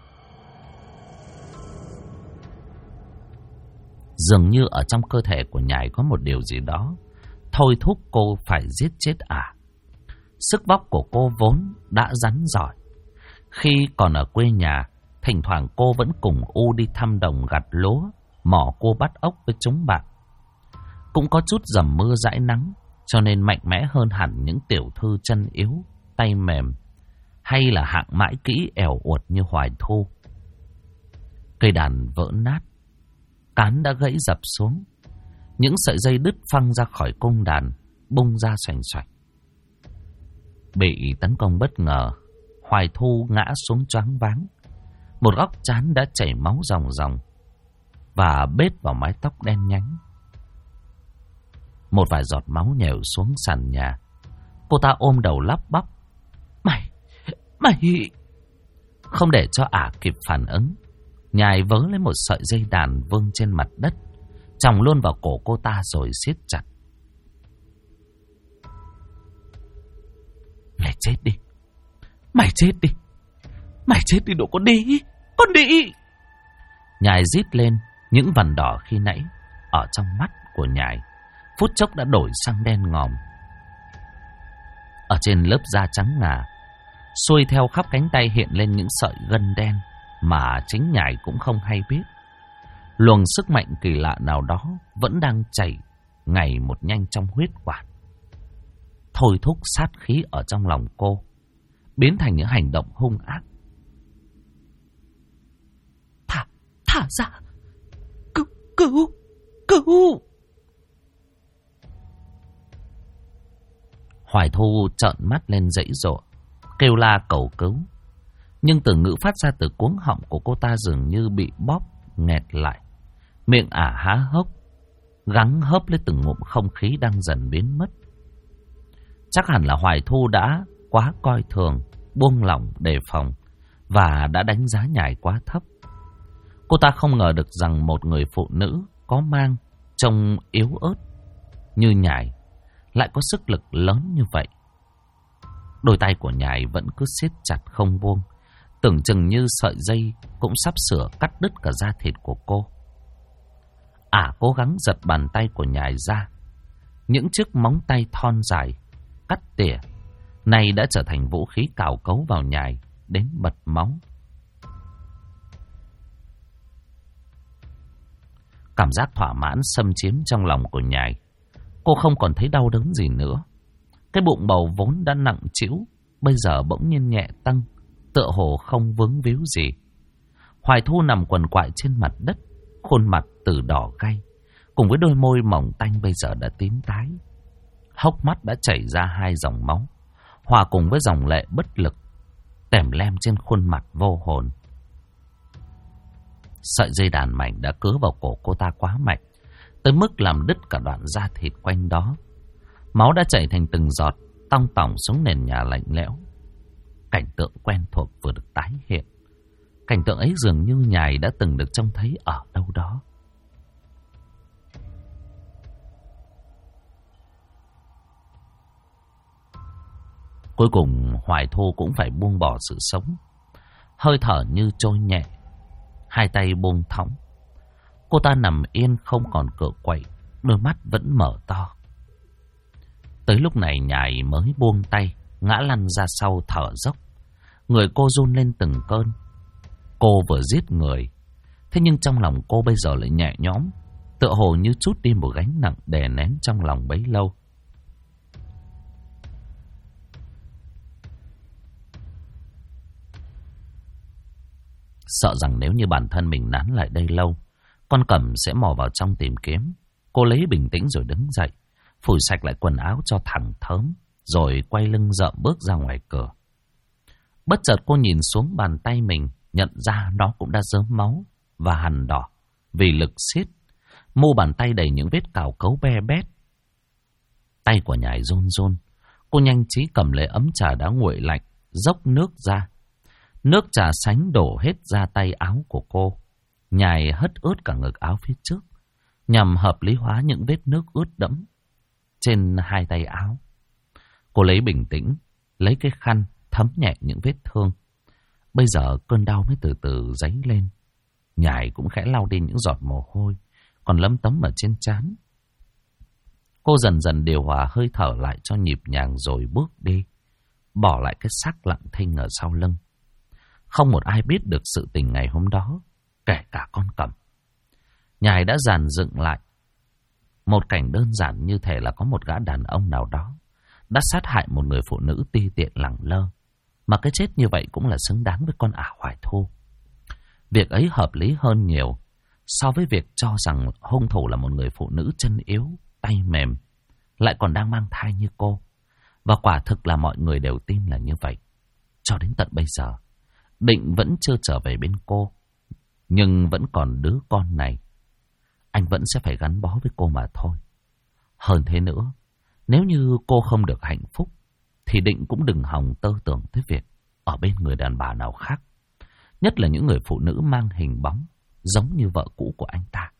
Dường như ở trong cơ thể của Nhài có một điều gì đó thôi thúc cô phải giết chết ả. Sức vóc của cô vốn đã rắn giỏi. Khi còn ở quê nhà, thỉnh thoảng cô vẫn cùng U đi thăm đồng gặt lúa, mỏ cua bắt ốc với chúng bạn. Cũng có chút dầm mưa dãi nắng, cho nên mạnh mẽ hơn hẳn những tiểu thư chân yếu, tay mềm, hay là hạng mãi kỹ ẻo uột như Hoài Thu. Cây đàn vỡ nát, cán đã gãy dập xuống, những sợi dây đứt phăng ra khỏi cung đàn, bung ra xoành xoạch. Bị tấn công bất ngờ, Hoài Thu ngã xuống choáng váng, một góc trán đã chảy máu ròng ròng và bết vào mái tóc đen nhánh. Một vài giọt máu nhèo xuống sàn nhà. Cô ta ôm đầu lắp bắp: Mày! Không để cho ả kịp phản ứng, Nhài vớ lấy một sợi dây đàn vương trên mặt đất, chòng luôn vào cổ cô ta rồi siết chặt. Mày chết đi! Mày chết đi! Mày chết đi đồ con đi! Con đi! Nhài rít lên, những vằn đỏ khi nãy ở trong mắt của Nhài phút chốc đã đổi sang đen ngòm. Ở trên lớp da trắng ngà, xuôi theo khắp cánh tay hiện lên những sợi gân đen mà chính Nhài cũng không hay biết. Luồng sức mạnh kỳ lạ nào đó vẫn đang chảy ngày một nhanh trong huyết quản, thôi thúc sát khí ở trong lòng cô biến thành những hành động hung ác. Thả ra! Cứu! Hoài Thu trợn mắt lên giãy giụa, kêu la cầu cứu. Nhưng từ ngữ phát ra từ cuống họng của cô ta dường như bị bóp nghẹt lại. Miệng ả há hốc, gắng hớp lấy từng ngụm không khí đang dần biến mất. Chắc hẳn là Hoài Thu đã quá coi thường, buông lỏng đề phòng và đã đánh giá Nhài quá thấp. Cô ta không ngờ được rằng một người phụ nữ có mang, trông yếu ớt như Nhài lại có sức lực lớn như vậy. Đôi tay của Nhài vẫn cứ siết chặt không buông, tưởng chừng như sợi dây cũng sắp sửa cắt đứt cả da thịt của cô. Ả cố gắng giật bàn tay của Nhài ra. Những chiếc móng tay thon dài, cắt tỉa, này đã trở thành vũ khí cào cấu vào Nhài đến bật máu. Cảm giác thỏa mãn xâm chiếm trong lòng của Nhài. Cô không còn thấy đau đớn gì nữa. Cái bụng bầu vốn đã nặng trĩu, bây giờ bỗng nhiên nhẹ tăng, tựa hồ không vướng víu gì. Hoài Thu nằm quằn quại trên mặt đất, khuôn mặt từ đỏ gay, cùng với đôi môi mỏng tanh bây giờ đã tím tái. Hốc mắt đã chảy ra hai dòng máu, hòa cùng với dòng lệ bất lực, tèm lem trên khuôn mặt vô hồn. Sợi dây đàn mảnh đã cứa vào cổ cô ta quá mạnh, tới mức làm đứt cả đoạn da thịt quanh đó. Máu đã chảy thành từng giọt, tong tỏng xuống nền nhà lạnh lẽo. Cảnh tượng quen thuộc vừa được tái hiện. Cảnh tượng ấy dường như Nhài đã từng được trông thấy ở đâu đó. Cuối cùng Hoài Thu cũng phải buông bỏ sự sống. Hơi thở như trôi nhẹ, hai tay buông thõng, Cô ta nằm yên không còn cựa quậy, đôi mắt vẫn mở to. Tới lúc này Nhài mới buông tay, ngã lăn ra sau thở dốc. Người cô run lên từng cơn. Cô vừa giết người, thế nhưng trong lòng cô bây giờ lại nhẹ nhõm, tựa hồ như trút đi một gánh nặng đè nén trong lòng bấy lâu. Sợ rằng nếu như bản thân mình nán lại đây lâu, con Cẩm sẽ mò vào trong tìm kiếm. Cô lấy bình tĩnh rồi đứng dậy, phủi sạch lại quần áo cho thẳng thớm, rồi quay lưng rợm bước ra ngoài cửa. Bất chợt cô nhìn xuống bàn tay mình, nhận ra nó cũng đã rớm máu và hằn đỏ vì lực siết. Mu bàn tay đầy những vết cào cấu be bét. Tay của Nhài run run. Cô nhanh trí cầm lấy ấm trà đã nguội lạnh, dốc nước ra. Nước trà sánh đổ hết ra tay áo của cô. Nhài hất ướt cả ngực áo phía trước, nhằm hợp lý hóa những vết nước ướt đẫm trên hai tay áo. Cô lấy bình tĩnh, lấy cái khăn thấm nhẹ những vết thương. Bây giờ cơn đau mới từ từ dấy lên. Nhài cũng khẽ lau đi những giọt mồ hôi còn lấm tấm ở trên trán. Cô dần dần điều hòa hơi thở lại cho nhịp nhàng rồi bước đi, bỏ lại cái xác lặng thinh ở sau lưng. Không một ai biết được sự tình ngày hôm đó, kể cả con Cẩm. Nhài đã dàn dựng lại một cảnh đơn giản như thể là có một gã đàn ông nào đó đã sát hại một người phụ nữ ti tiện lẳng lơ, mà cái chết như vậy cũng là xứng đáng với con ả Hoài Thu. Việc ấy hợp lý hơn nhiều so với việc cho rằng hung thủ là một người phụ nữ chân yếu, tay mềm, lại còn đang mang thai như cô. Và quả thực là mọi người đều tin là như vậy. Cho đến tận bây giờ, Định vẫn chưa trở về bên cô, nhưng vẫn còn đứa con này. Anh vẫn sẽ phải gắn bó với cô mà thôi. Hơn thế nữa, nếu như cô không được hạnh phúc, thì Định cũng đừng hòng tơ tưởng tới việc ở bên người đàn bà nào khác. Nhất là những người phụ nữ mang hình bóng giống như vợ cũ của anh ta.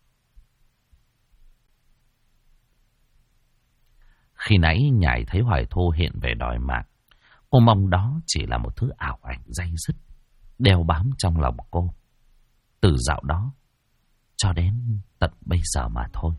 Khi nãy Nhài thấy Hoài Thu hiện về đòi mạng, cô mong đó chỉ là một thứ ảo ảnh day dứt, đeo bám trong lòng cô. Từ dạo đó cho đến tận bây giờ mà thôi.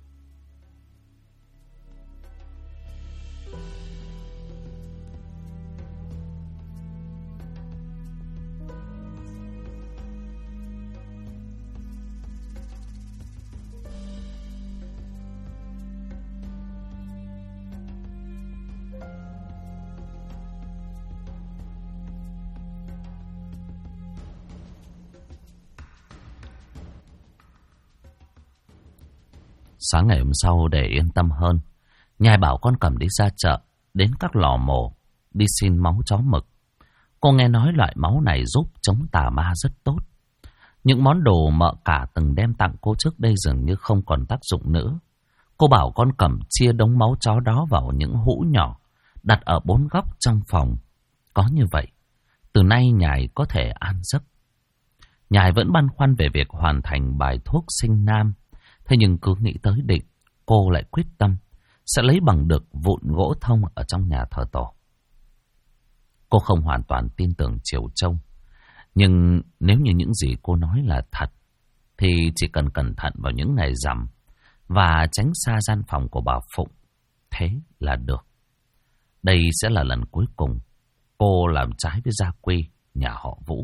Sáng ngày hôm sau để yên tâm hơn, Nhài bảo con Cẩm đi ra chợ, đến các lò mổ, đi xin máu chó mực. Cô nghe nói loại máu này giúp chống tà ma rất tốt. Những món đồ mợ cả từng đem tặng cô trước đây dường như không còn tác dụng nữa. Cô bảo con Cẩm chia đống máu chó đó vào những hũ nhỏ, đặt ở 4 góc trong phòng. Có như vậy, từ nay Nhài có thể an giấc. Nhài vẫn băn khoăn về việc hoàn thành bài thuốc sinh nam. Thế nhưng cứ nghĩ tới Định, cô lại quyết tâm sẽ lấy bằng được vụn gỗ thông ở trong nhà thờ tổ. Cô không hoàn toàn tin tưởng Triều Châu, nhưng nếu như những gì cô nói là thật, thì chỉ cần cẩn thận vào những ngày rằm và tránh xa gian phòng của bà Phụng, thế là được. Đây sẽ là lần cuối cùng cô làm trái với gia quy nhà họ Vũ.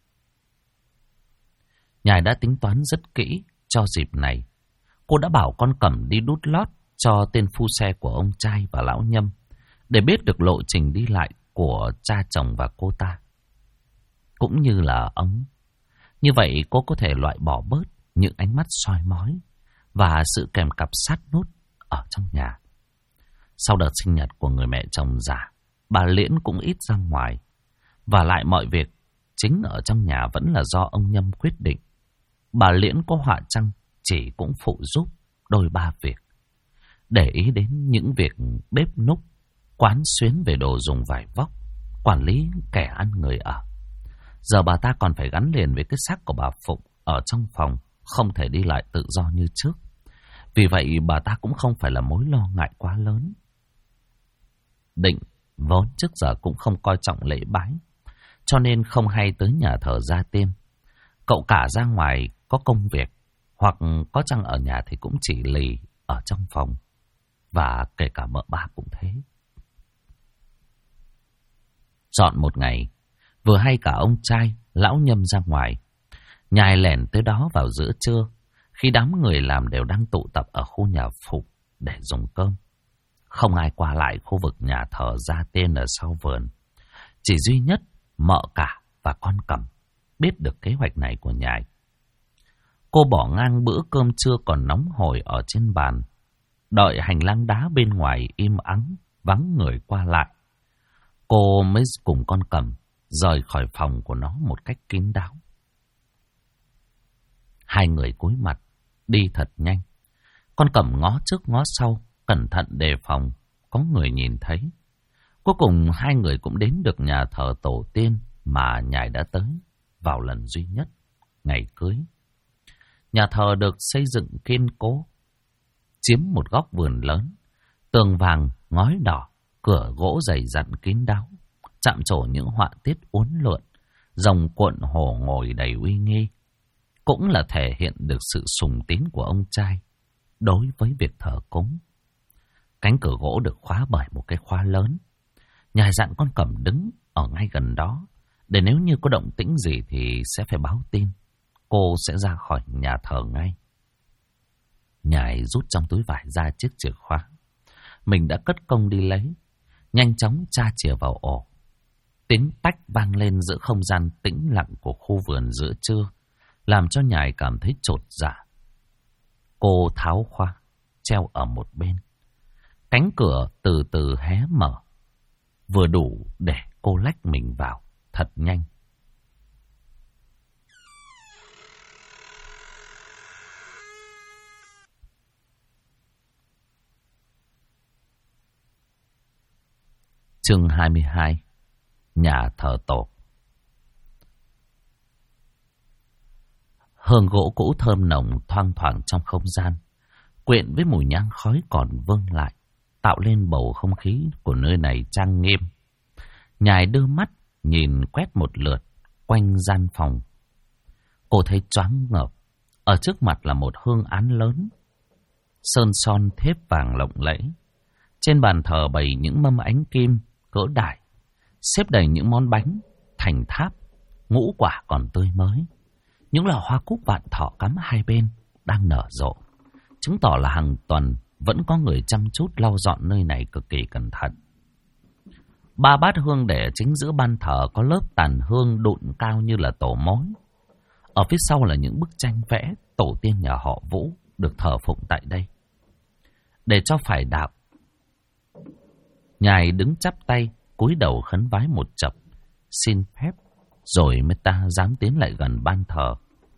Nhài đã tính toán rất kỹ cho dịp này. Cô đã bảo con Cẩm đi đút lót cho tên phu xe của ông trai và lão Nhâm, để biết được lộ trình đi lại của cha chồng và cô ta, cũng như là ông. Như vậy cô có thể loại bỏ bớt những ánh mắt soi mói và sự kèm cặp sát nút ở trong nhà. Sau đợt sinh nhật của người mẹ chồng già, bà Liễn cũng ít ra ngoài. Và lại mọi việc chính ở trong nhà vẫn là do ông Nhâm quyết định. Bà Liễn có họa chăng chỉ cũng phụ giúp đôi ba việc. Để ý đến những việc bếp núc, quán xuyến về đồ dùng vải vóc, quản lý kẻ ăn người ở. Giờ bà ta còn phải gắn liền với cái xác của bà Phụng ở trong phòng, không thể đi lại tự do như trước. Vì vậy bà ta cũng không phải là mối lo ngại quá lớn. Định vốn trước giờ cũng không coi trọng lễ bái, cho nên không hay tới nhà thờ Gia Tiên. Cậu cả ra ngoài có công việc, Hoặc có chăng ở nhà thì cũng chỉ lì ở trong phòng. Và kể cả mợ ba cũng thế. Dọn một ngày, vừa hay cả ông trai, lão Nhâm ra ngoài. Nhài lẻn tới đó vào giữa trưa, khi đám người làm đều đang tụ tập ở khu nhà phụ để dùng cơm. Không ai qua lại khu vực nhà thờ Gia Tiên ở sau vườn. Chỉ duy nhất mợ cả và con Cẩm biết được kế hoạch này của Nhài. Cô bỏ ngang bữa cơm trưa còn nóng hổi ở trên bàn, đợi hành lang đá bên ngoài im ắng, vắng người qua lại. Cô mới cùng con Cẩm rời khỏi phòng của nó một cách kín đáo. Hai người cúi mặt, đi thật nhanh. Con Cẩm ngó trước ngó sau, cẩn thận đề phòng, có người nhìn thấy. Cuối cùng hai người cũng đến được nhà thờ tổ tiên mà Nhài đã tới vào lần duy nhất, ngày cưới. Nhà thờ được xây dựng kiên cố, chiếm một góc vườn lớn, tường vàng, ngói đỏ, cửa gỗ dày dặn kín đáo, chạm trổ những họa tiết uốn lượn, rồng cuộn hổ ngồi đầy uy nghi. Cũng là thể hiện được sự sùng tín của ông trai đối với việc thờ cúng. Cánh cửa gỗ được khóa bởi một cái khóa lớn. Nhài dặn con Cẩm đứng ở ngay gần đó, để nếu như có động tĩnh gì thì sẽ phải báo tin. Cô sẽ ra khỏi nhà thờ ngay. Nhài rút trong túi vải ra chiếc chìa khóa mình đã cất công đi lấy, nhanh chóng tra chìa vào ổ. Tiếng tách vang lên giữa không gian tĩnh lặng của khu vườn giữa trưa, làm cho Nhài cảm thấy chột dạ. Cô tháo khóa treo ở một bên. Cánh cửa từ từ hé mở, vừa đủ để cô lách mình vào thật nhanh. Chương 22. Nhà thờ tổ. Hương gỗ cũ thơm nồng thoang thoảng trong không gian, quyện với mùi nhang khói còn vương lại, tạo lên bầu không khí của nơi này trang nghiêm. Nhài đưa mắt nhìn quét một lượt quanh gian phòng. Cô thấy choáng ngợp. Ở trước mặt là một hương án lớn, sơn son thép vàng lộng lẫy. Trên bàn thờ bày những mâm ánh kim cỡ đại, xếp đầy những món bánh thành tháp, ngũ quả còn tươi mới. Những lọ hoa cúc vạn thọ cắm hai bên đang nở rộ, chứng tỏ là hàng tuần vẫn có người chăm chút lau dọn nơi này cực kỳ cẩn thận. 3 bát hương để chính giữa ban thờ có lớp tàn hương đụn cao như là tổ mối. Ở phía sau là những bức tranh vẽ tổ tiên nhà họ Vũ được thờ phụng tại đây. Để cho phải đạo, Nhài đứng chắp tay, cúi đầu khấn vái một chập, xin phép, rồi mới ta dám tiến lại gần ban thờ.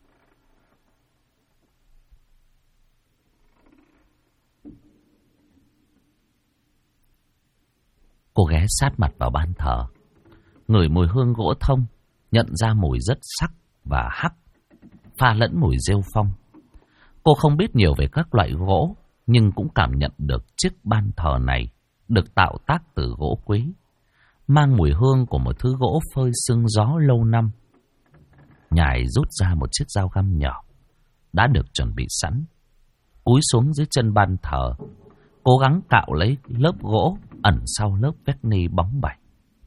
Cô ghé sát mặt vào ban thờ, ngửi mùi hương gỗ thông, nhận ra mùi rất sắc và hắc, pha lẫn mùi rêu phong. Cô không biết nhiều về các loại gỗ, nhưng cũng cảm nhận được chiếc ban thờ này được tạo tác từ gỗ quý, mang mùi hương của một thứ gỗ phơi sương gió lâu năm. Nhài rút ra một chiếc dao găm nhỏ đã được chuẩn bị sẵn, cúi xuống dưới chân ban thờ, cố gắng cạo lấy lớp gỗ ẩn sau lớp vét ni bóng bẩy.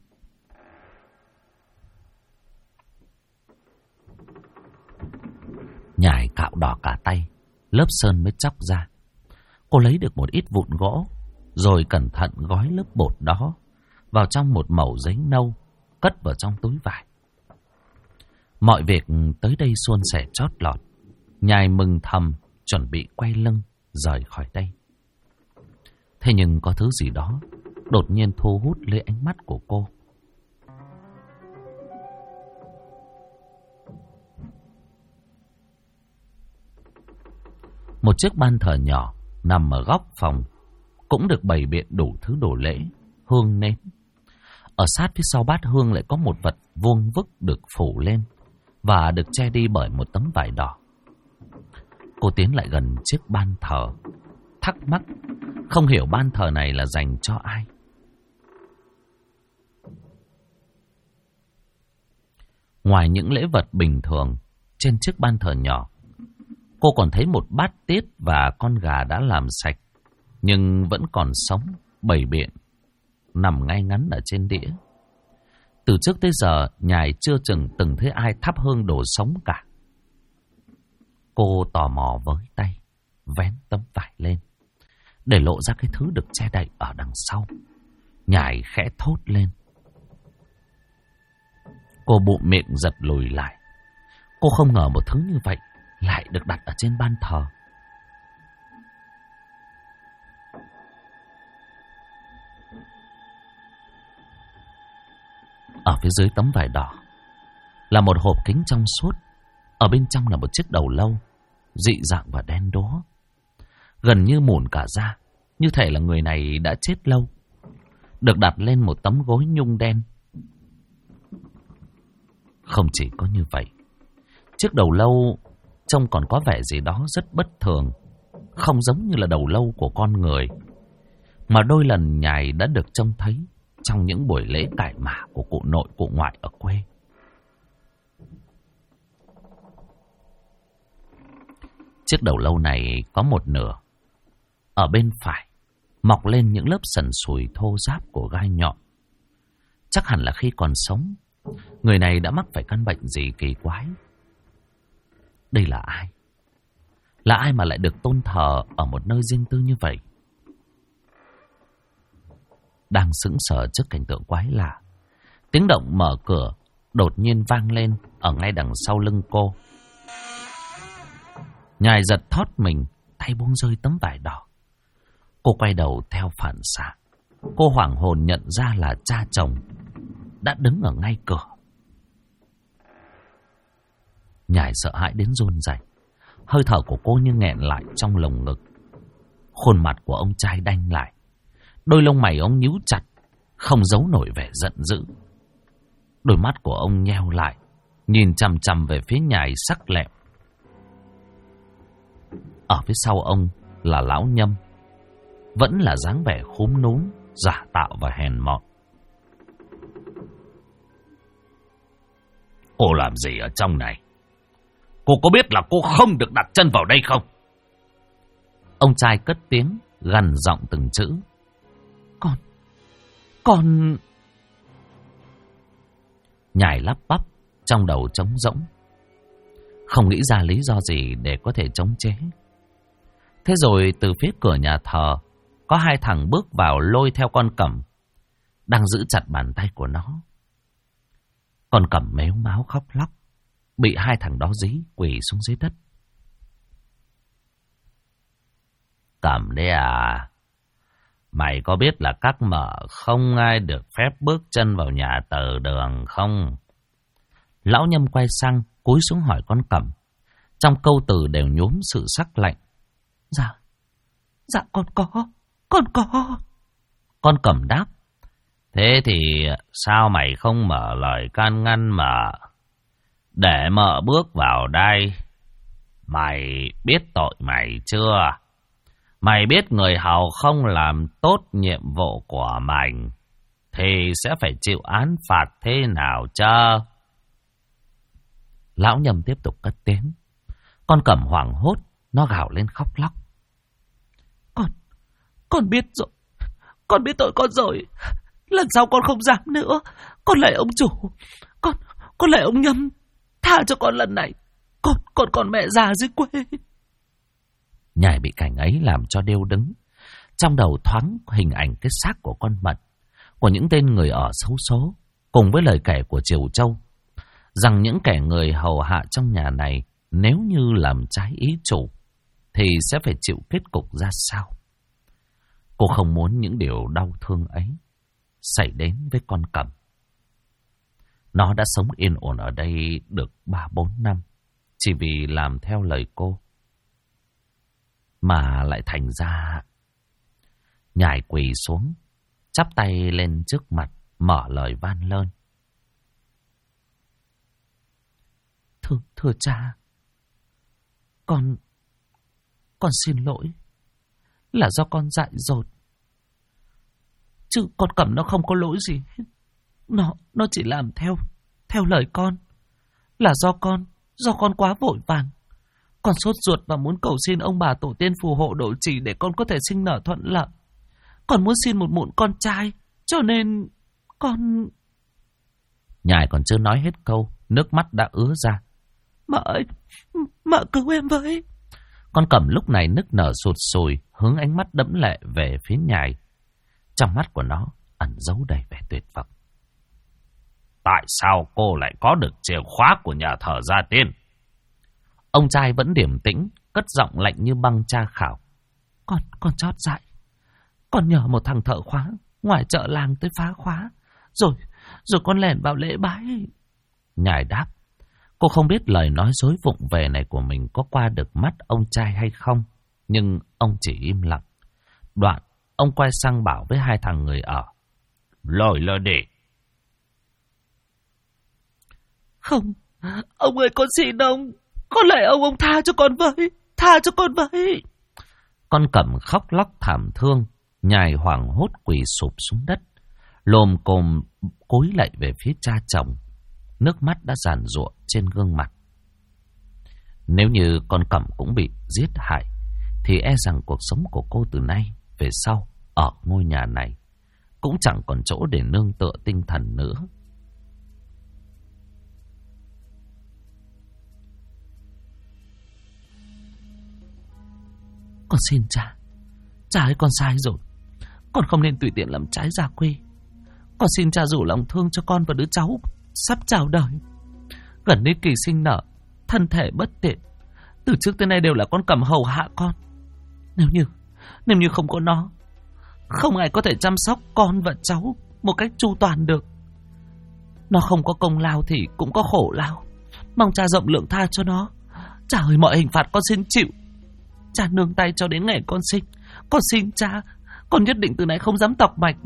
Nhài cạo đỏ cả tay, lớp sơn mới chóc ra. Cô lấy được một ít vụn gỗ, rồi cẩn thận gói lớp bột đó vào trong một mẩu giấy nâu, cất vào trong túi vải. Mọi việc tới đây suôn sẻ chót lọt. Nhài mừng thầm, chuẩn bị quay lưng rời khỏi đây. Thế nhưng có thứ gì đó đột nhiên thu hút lấy ánh mắt của cô. Một chiếc ban thờ nhỏ nằm ở góc phòng, cũng được bày biện đủ thứ đồ lễ, hương nến. Ở sát phía sau bát hương lại có một vật vuông vức được phủ lên và được che đi bởi một tấm vải đỏ. Cô tiến lại gần chiếc ban thờ, thắc mắc không hiểu ban thờ này là dành cho ai. Ngoài những lễ vật bình thường trên chiếc ban thờ nhỏ, Cô còn thấy một bát tiết và con gà đã làm sạch, nhưng vẫn còn sống, bầy biện, nằm ngay ngắn ở trên đĩa. Từ trước tới giờ, Nhài chưa từng thấy ai thắp hương đồ sống cả. Cô tò mò với tay, vén tấm vải lên, để lộ ra cái thứ được che đậy ở đằng sau. Nhài khẽ thốt lên. Cô bụm miệng giật lùi lại. Cô không ngờ một thứ như vậy lại được đặt ở trên ban thờ. Ở phía dưới tấm vải đỏ là một hộp kính trong suốt. Ở bên trong là một chiếc đầu lâu, dị dạng và đen đúa, gần như mủn cả da, như thể là người này đã chết lâu. Được đặt lên một tấm gối nhung đen. Không chỉ có như vậy, chiếc đầu lâu trông còn có vẻ gì đó rất bất thường, không giống như là đầu lâu của con người, mà đôi lần Nhài đã được trông thấy trong những buổi lễ cải mả của cụ nội cụ ngoại ở quê. Chiếc đầu lâu này có một nửa. Ở bên phải mọc lên những lớp sần sùi thô ráp của gai nhọn. Chắc hẳn là khi còn sống, người này đã mắc phải căn bệnh gì kỳ quái. Đây là ai? Là ai mà lại được tôn thờ ở một nơi riêng tư như vậy? Đang sững sờ trước cảnh tượng quái lạ, tiếng động mở cửa đột nhiên vang lên ở ngay đằng sau lưng cô. Nhài giật thót mình, tay buông rơi tấm vải đỏ. Cô quay đầu theo phản xạ. Cô hoảng hồn nhận ra là cha chồng đã đứng ở ngay cửa. Nhài sợ hãi đến run rẩy. Hơi thở của cô như nghẹn lại trong lồng ngực. Khuôn mặt của ông trai đanh lại. Đôi lông mày ông nhíu chặt, không giấu nổi vẻ giận dữ. Đôi mắt của ông nheo lại, nhìn chằm chằm về phía Nhài sắc lẹm. Ở phía sau ông là lão Nhâm, vẫn là dáng vẻ khúm núm, giả tạo và hèn mọn. Cô làm gì ở trong này? Cô có biết là cô không được đặt chân vào đây không? Ông trai cất tiếng, gằn giọng từng chữ. Con... Nhài lắp bắp, trong đầu trống rỗng, không nghĩ ra lý do gì để có thể chống chế. Thế rồi từ phía cửa nhà thờ, có hai thằng bước vào lôi theo con Cẩm, đang giữ chặt bàn tay của nó. Con Cẩm mếu máo khóc lóc, bị hai thằng đó dí quỳ xuống dưới đất. Cẩm đấy à, mày có biết là các mợ không ai được phép bước chân vào nhà tờ đường không? Lão Nhâm quay sang, cúi xuống hỏi con Cẩm. Trong câu từ đều nhuốm sự sắc lạnh. Dạ con có. Con Cẩm đáp. Thế thì sao mày không mở lời can ngăn mà để mợ bước vào đây? Mày biết tội mày chưa? Mày biết người hầu không làm tốt nhiệm vụ của mình thì sẽ phải chịu án phạt thế nào chứ? Lão Nhâm tiếp tục cất tiếng. Con Cẩm hoảng hốt, nó gào lên khóc lóc. Con biết rồi. Con biết tội con rồi. Lần sau con không dám nữa. Con lạy ông chủ. Con lạy ông Nhâm, tha cho con lần này. Con còn mẹ già dưới quê. Nhài bị cảnh ấy làm cho điêu đứng. Trong đầu thoáng hình ảnh cái xác của con Mận, của những tên người ở xấu số, cùng với lời kể của Triều Châu rằng những kẻ người hầu hạ trong nhà này nếu như làm trái ý chủ thì sẽ phải chịu kết cục ra sao. Cô không muốn những điều đau thương ấy xảy đến với con Cẩm. Nó đã sống yên ổn ở đây được 3-4 năm chỉ vì làm theo lời cô, mà lại thành ra... Nhài quỳ xuống, chắp tay lên trước mặt, mở lời van lơn. Thưa cha, con xin lỗi, là do con dại dột, chứ con Cẩm nó không có lỗi gì. Nó chỉ làm theo lời con. Là do con quá vội vàng. Con sốt ruột và muốn cầu xin ông bà tổ tiên phù hộ độ trì để con có thể sinh nở thuận lợi. Con muốn xin một mụn con trai, cho nên con... Nhài còn chưa nói hết câu, nước mắt đã ứa ra. Mợ ơi, mợ cứu em với. Con Cẩm lúc này nức nở sụt sùi, hướng ánh mắt đẫm lệ về phía Nhài. Trong mắt của nó ẩn giấu đầy vẻ tuyệt vọng. Tại sao cô lại có được chìa khóa của nhà thờ Gia Tiên? Ông trai vẫn điềm tĩnh, cất giọng lạnh như băng tra khảo. Con chót dại. Con nhờ một thằng thợ khóa ngoài chợ làng tới phá khóa. Rồi con lẻn vào lễ bái. Nhài đáp. Cô không biết lời nói dối vụng về này của mình có qua được mắt ông trai hay không. Nhưng ông chỉ im lặng. Đoạn, ông quay sang bảo với hai thằng người ở. Lôi lơ đi. Không, ông ơi con xin ông. Con lại ông tha cho con với. Tha cho con với. Con Cẩm khóc lóc thảm thương. Nhài hoảng hốt quỳ sụp xuống đất. Lồm cồm cúi lạy về phía cha chồng. Nước mắt đã giàn giụa trên gương mặt. Nếu như con Cẩm cũng bị giết hại, thì e rằng cuộc sống của cô từ nay về sau ở ngôi nhà này cũng chẳng còn chỗ để nương tựa tinh thần nữa. Con xin cha. Cha ơi con sai rồi. Con không nên tùy tiện làm trái gia quy. Con xin cha rủ lòng thương cho con và đứa cháu sắp chào đời. Gần đến kỳ sinh nở, thân thể bất tiện. Từ trước tới nay đều là con Cẩm hầu hạ con. Nếu như không có nó, không ai có thể chăm sóc con và cháu một cách chu toàn được. Nó không có công lao thì cũng có khổ lao. Mong cha rộng lượng tha cho nó. Cha ơi mọi hình phạt con xin chịu. Cha nương tay cho đến ngày con sinh. Con xin cha. Con nhất định từ nay không dám tọc mạch.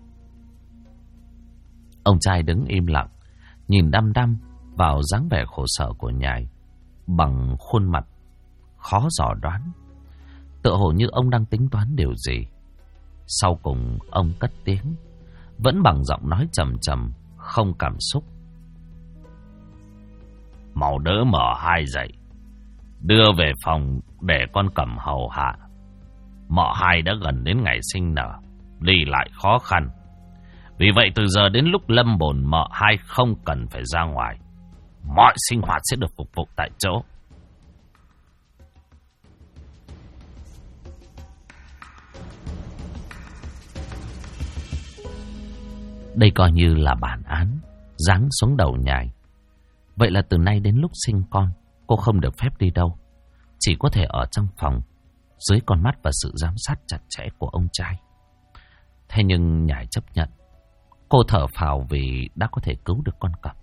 Ông trai đứng im lặng, nhìn đăm đăm vào dáng vẻ khổ sở của Nhài, bằng khuôn mặt khó dò đoán, tựa hồ như ông đang tính toán điều gì. Sau cùng ông cất tiếng, vẫn bằng giọng nói trầm trầm, không cảm xúc. Mau đỡ mở hai dậy, đưa về phòng để con Cẩm hầu hạ. Mợ hai đã gần đến ngày sinh nở, đi lại khó khăn. Vì vậy từ giờ đến lúc lâm bồn mợ hai không cần phải ra ngoài. Mọi sinh hoạt sẽ được phục vụ tại chỗ. Đây coi như là bản án giáng xuống đầu Nhài. Vậy là từ nay đến lúc sinh con, cô không được phép đi đâu. Chỉ có thể ở trong phòng, dưới con mắt và sự giám sát chặt chẽ của ông trai. Thế nhưng Nhài chấp nhận. Cô thở phào vì đã có thể cứu được con Cẩm.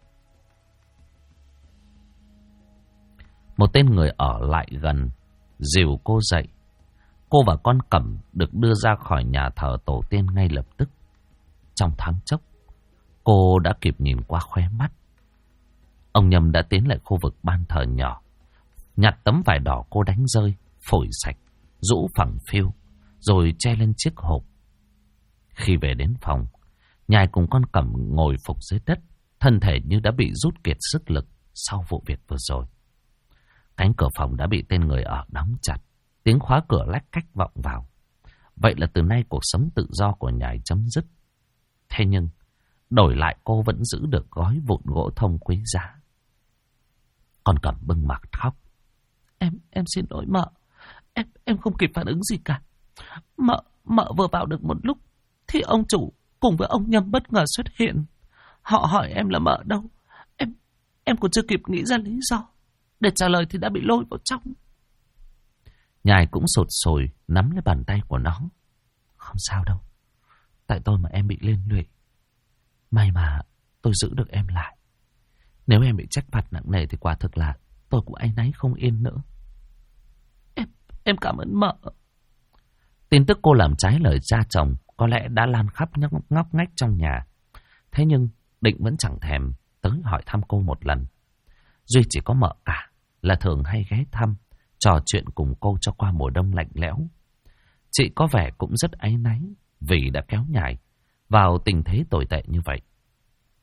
Một tên người ở lại gần, dìu cô dậy. Cô và con Cẩm được đưa ra khỏi nhà thờ tổ tiên ngay lập tức. Trong thoáng chốc, cô đã kịp nhìn qua khóe mắt. Ông Nhâm đã tiến lại khu vực ban thờ nhỏ, nhặt tấm vải đỏ cô đánh rơi, phủi sạch, rũ phẳng phiu, rồi che lên chiếc hộp. Khi về đến phòng, Nhài cùng con Cẩm ngồi phục dưới đất, thân thể như đã bị rút kiệt sức lực sau vụ việc vừa rồi. Cánh cửa phòng đã bị tên người ở đóng chặt, tiếng khóa cửa lách cách vọng vào. Vậy là từ nay cuộc sống tự do của Nhài chấm dứt. Thế nhưng, đổi lại cô vẫn giữ được gói vụn gỗ thông quý giá. Con Cẩm bưng mặt khóc. Em xin lỗi mợ. Em không kịp phản ứng gì cả. Mợ vừa vào được một lúc thì ông chủ cùng với ông Nhâm bất ngờ xuất hiện. Họ hỏi em là mợ đâu. Em còn chưa kịp nghĩ ra lý do để trả lời thì đã bị lôi vào trong. Nhài cũng sụt sùi nắm lấy bàn tay của nó. Không sao đâu. Tại tôi mà em bị liên lụy. May mà tôi giữ được em lại. Nếu em bị trách phạt nặng nề thì quả thực là tôi cũng áy náy không yên nữa. Em cảm ơn mợ. Tin tức cô làm trái lời cha chồng có lẽ đã lan khắp ngóc ngách trong nhà. Thế nhưng Định vẫn chẳng thèm tới hỏi thăm cô một lần. Duy chỉ có mợ cả là thường hay ghé thăm, trò chuyện cùng cô cho qua mùa đông lạnh lẽo. Chị có vẻ cũng rất áy náy vì đã kéo Nhài vào tình thế tồi tệ như vậy.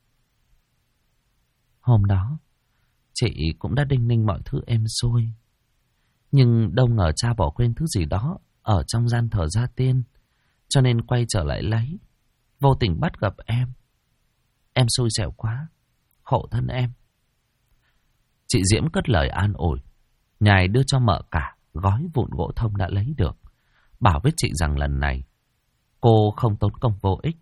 Hôm đó, chị cũng đã đinh ninh mọi thứ êm xuôi, Nhưng đâu ngờ cha bỏ quên thứ gì đó ở trong gian thờ gia tiên, cho nên quay trở lại lấy. Vô tình bắt gặp em. Em xui xẻo quá, khổ thân em. Chị Diễm cất lời an ủi. Nhài đưa cho mợ cả gói vụn gỗ thông đã lấy được, bảo với chị rằng lần này cô không tốn công vô ích.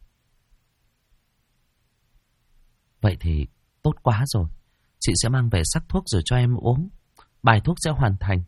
Vậy thì tốt quá rồi. Chị sẽ mang về sắc thuốc rồi cho em uống. Bài thuốc sẽ hoàn thành.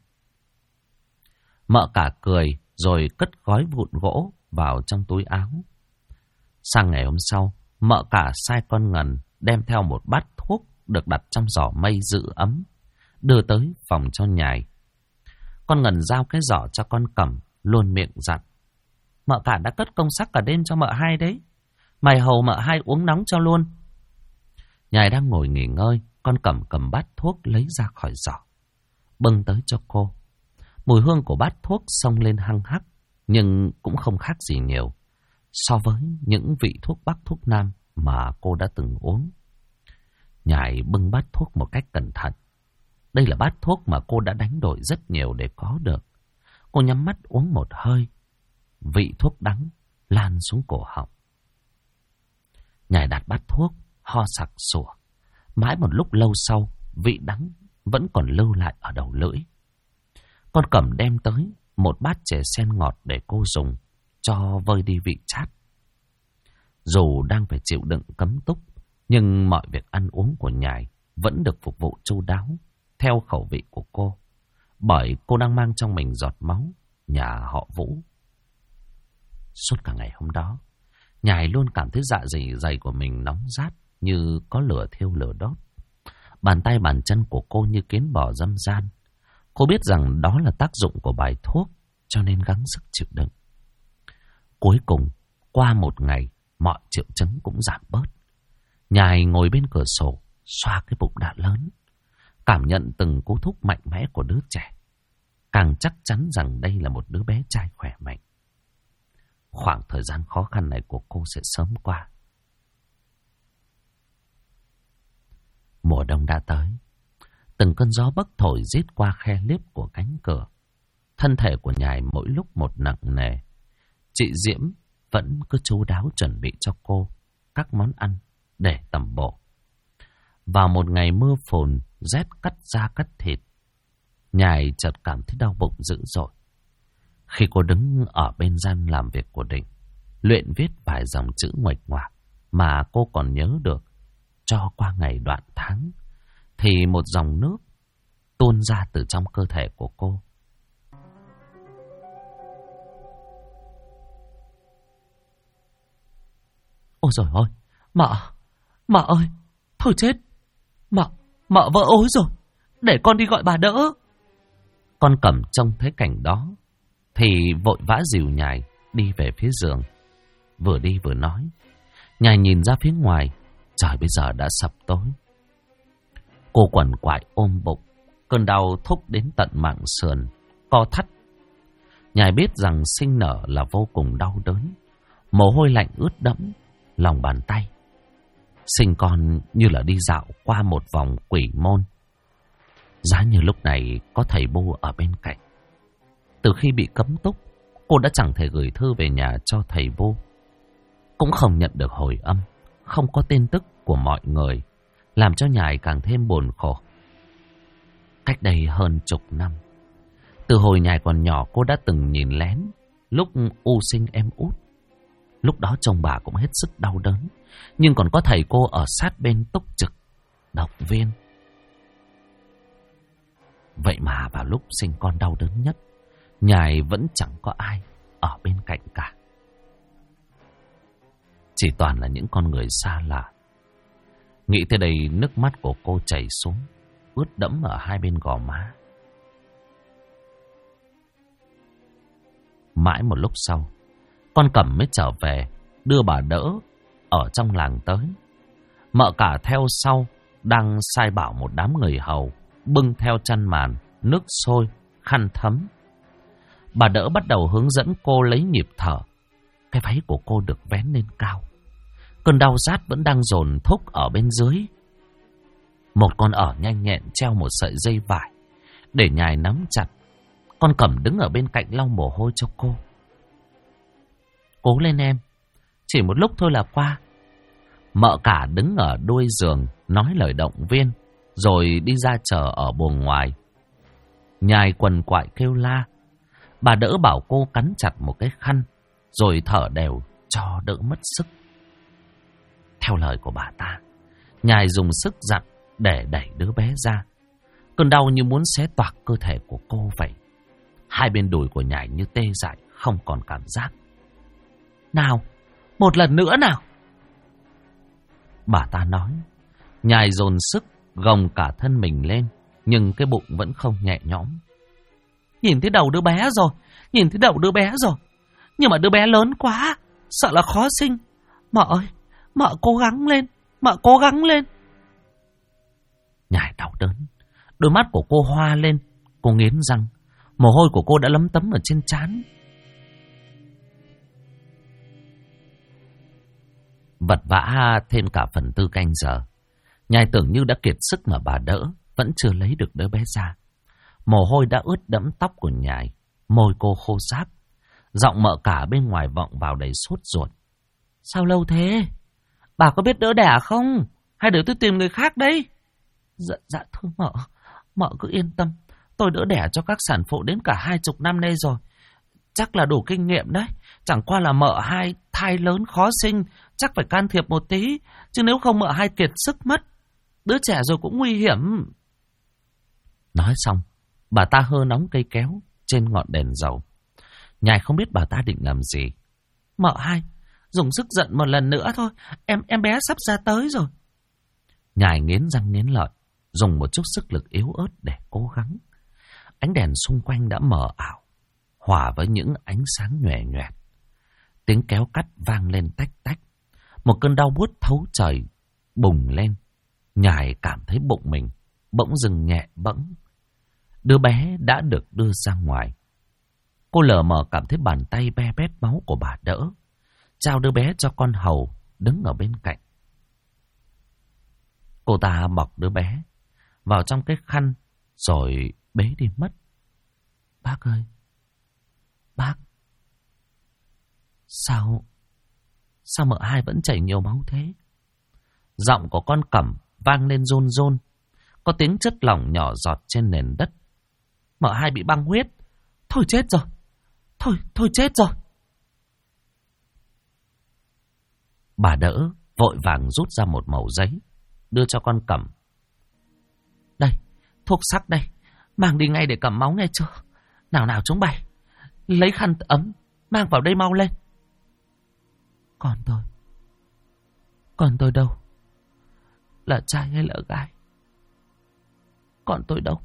Mợ cả cười rồi cất gói vụn gỗ vào trong túi áo. Sang ngày hôm sau, mợ cả sai con Ngân đem theo một bát thuốc được đặt trong giỏ mây giữ ấm, đưa tới phòng cho Nhài. Con Ngân giao cái giỏ cho con Cẩm, luôn miệng dặn. Mợ cả đã cất công sắc cả đêm cho mợ hai đấy. Mày hầu mợ hai uống nóng cho luôn. Nhài đang ngồi nghỉ ngơi, con Cẩm cầm bát thuốc lấy ra khỏi giỏ, bưng tới cho cô. Mùi hương của bát thuốc xông lên hăng hắc, nhưng cũng không khác gì nhiều so với những vị thuốc Bắc thuốc Nam mà cô đã từng uống. Nhài bưng bát thuốc một cách cẩn thận. Đây là bát thuốc mà cô đã đánh đổi rất nhiều để có được. Cô nhắm mắt uống một hơi, vị thuốc đắng lan xuống cổ họng. Nhài đặt bát thuốc, ho sặc sủa. Mãi một lúc lâu sau, vị đắng vẫn còn lưu lại ở đầu lưỡi. Con Cẩm đem tới một bát chè sen ngọt để cô dùng, cho vơi đi vị chát. Dù đang phải chịu đựng cấm túc, nhưng mọi việc ăn uống của Nhài vẫn được phục vụ chu đáo, theo khẩu vị của cô. Bởi cô đang mang trong mình giọt máu nhà họ Vũ. Suốt cả ngày hôm đó, Nhài luôn cảm thấy dạ dày của mình nóng rát như có lửa thiêu lửa đốt. Bàn tay bàn chân của cô như kiến bò dâm gian. Cô biết rằng đó là tác dụng của bài thuốc, cho nên gắng sức chịu đựng. Cuối cùng, qua một ngày, mọi triệu chứng cũng giảm bớt. Nhài ngồi bên cửa sổ, xoa cái bụng đã lớn, cảm nhận từng cú thúc mạnh mẽ của đứa trẻ. Càng chắc chắn rằng đây là một đứa bé trai khỏe mạnh. Khoảng thời gian khó khăn này của cô sẽ sớm qua. Mùa đông đã tới. Từng cơn gió bấc thổi rít qua khe liếp của cánh cửa. Thân thể của Nhài mỗi lúc một nặng nề. Chị Diễm vẫn cứ chu đáo chuẩn bị cho cô các món ăn để tầm bổ. Vào một ngày mưa phùn, rét cắt da cắt thịt, Nhài chợt cảm thấy đau bụng dữ dội. Khi cô đứng ở bên gian làm việc của Định, luyện viết vài dòng chữ nguệch ngoạc mà cô còn nhớ được cho qua ngày đoạn tháng, thì một dòng nước tuôn ra từ trong cơ thể của cô. Ôi dồi ôi, mợ ơi, thôi chết, mợ vỡ ối rồi, để con đi gọi bà đỡ. Con Cẩm trông thấy cảnh đó thì vội vã dìu Nhài đi về phía giường. Vừa đi vừa nói. Nhài nhìn ra phía ngoài, trời bây giờ đã sập tối. Cô quằn quại ôm bụng, cơn đau thúc đến tận mạng sườn, co thắt. Nhài biết rằng sinh nở là vô cùng đau đớn, mồ hôi lạnh ướt đẫm lòng bàn tay. Sinh con như là đi dạo qua một vòng quỷ môn. Giá như lúc này có thầy Bu ở bên cạnh. Từ khi bị cấm túc, cô đã chẳng thể gửi thư về nhà cho thầy Bu, cũng không nhận được hồi âm, không có tin tức của mọi người, làm cho Nhài càng thêm buồn khổ. Cách đây hơn chục năm, từ hồi Nhài còn nhỏ, cô đã từng nhìn lén lúc U sinh em út. Lúc đó chồng bà cũng hết sức đau đớn, nhưng còn có thầy cô ở sát bên túc trực, động viên. Vậy mà vào lúc sinh con đau đớn nhất, Nhài vẫn chẳng có ai ở bên cạnh cả. Chỉ toàn là những con người xa lạ. Nghĩ tới đây, nước mắt của cô chảy xuống, ướt đẫm ở hai bên gò má. Mãi một lúc sau, con Cẩm mới trở về, đưa bà đỡ ở trong làng tới. Mợ cả theo sau, đang sai bảo một đám người hầu bưng theo chăn màn, nước sôi, khăn thấm. Bà đỡ bắt đầu hướng dẫn cô lấy nhịp thở. Cái váy của cô được vén lên cao. Cơn đau rát vẫn đang dồn thúc ở bên dưới. Một con ở nhanh nhẹn treo một sợi dây vải, để nhài nắm chặt. Con Cẩm đứng ở bên cạnh lau mồ hôi cho cô. Cố lên em, chỉ một lúc thôi là qua. Mợ cả đứng ở đuôi giường nói lời động viên, rồi đi ra chờ ở buồng ngoài. Nhài quằn quại kêu la. Bà đỡ bảo cô cắn chặt một cái khăn, rồi thở đều cho đỡ mất sức. Theo lời của bà ta, Nhài dùng sức dặn để đẩy đứa bé ra. Cơn đau như muốn xé toạc cơ thể của cô vậy. Hai bên đùi của Nhài như tê dại, không còn cảm giác. Nào, một lần nữa nào. Bà ta nói. Nhài dồn sức gồng cả thân mình lên, nhưng cái bụng vẫn không nhẹ nhõm. Nhìn thấy đầu đứa bé rồi, nhìn thấy đầu đứa bé rồi. Nhưng mà đứa bé lớn quá, sợ là khó sinh. Mợ ơi, mợ cố gắng lên, mợ cố gắng lên. Nhài đau đớn, đôi mắt của cô hoa lên, cô nghiến răng. Mồ hôi của cô đã lấm tấm ở trên trán. Vật vã thêm cả phần tư canh giờ. Nhài tưởng như đã kiệt sức mà bà đỡ vẫn chưa lấy được đứa bé ra. Mồ hôi đã ướt đẫm tóc của Nhài, môi cô khô ráp. Giọng mợ cả bên ngoài vọng vào đầy sốt ruột. Sao lâu thế? Bà có biết đỡ đẻ không? Hay để tôi tìm người khác đấy? Dạ thưa mợ, mợ cứ yên tâm. Tôi đỡ đẻ cho các sản phụ đến cả 20 năm nay rồi. Chắc là đủ kinh nghiệm đấy. Chẳng qua là mợ hai thai lớn khó sinh, chắc phải can thiệp một tí. Chứ nếu không mợ hai kiệt sức mất. Đứa trẻ rồi cũng nguy hiểm. Nói xong, bà ta hơ nóng cây kéo trên ngọn đèn dầu. Nhài không biết bà ta định làm gì. Mợ hai, dùng sức giận một lần nữa thôi. Em bé sắp ra tới rồi. Nhài nghiến răng nghiến lợi, dùng một chút sức lực yếu ớt để cố gắng. Ánh đèn xung quanh đã mờ ảo, hòa với những ánh sáng nhòe nhòe. Tiếng kéo cắt vang lên tách tách. Một cơn đau buốt thấu trời bùng lên. Nhài cảm thấy bụng mình bỗng dừng nhẹ bẫng. Đứa bé đã được đưa ra ngoài. Cô lờ mờ cảm thấy bàn tay be bét máu của bà đỡ, trao đứa bé cho con hầu đứng ở bên cạnh. Cô ta bọc đứa bé vào trong cái khăn rồi bế đi mất. Bác ơi, bác, sao mợ hai vẫn chảy nhiều máu thế? Giọng của con Cẩm vang lên rôn rôn, có tiếng chất lỏng nhỏ giọt trên nền đất. Mợ hai bị băng huyết. Thôi chết rồi, thôi chết rồi. Bà đỡ vội vàng rút ra một mẩu giấy, đưa cho con Cẩm. Đây, thuốc sắc đây, mang đi ngay để cầm máu nghe chưa? Nào chúng bay, lấy khăn ấm, mang vào đây mau lên. Còn tôi đâu? Là trai hay là gái? Còn tôi đâu?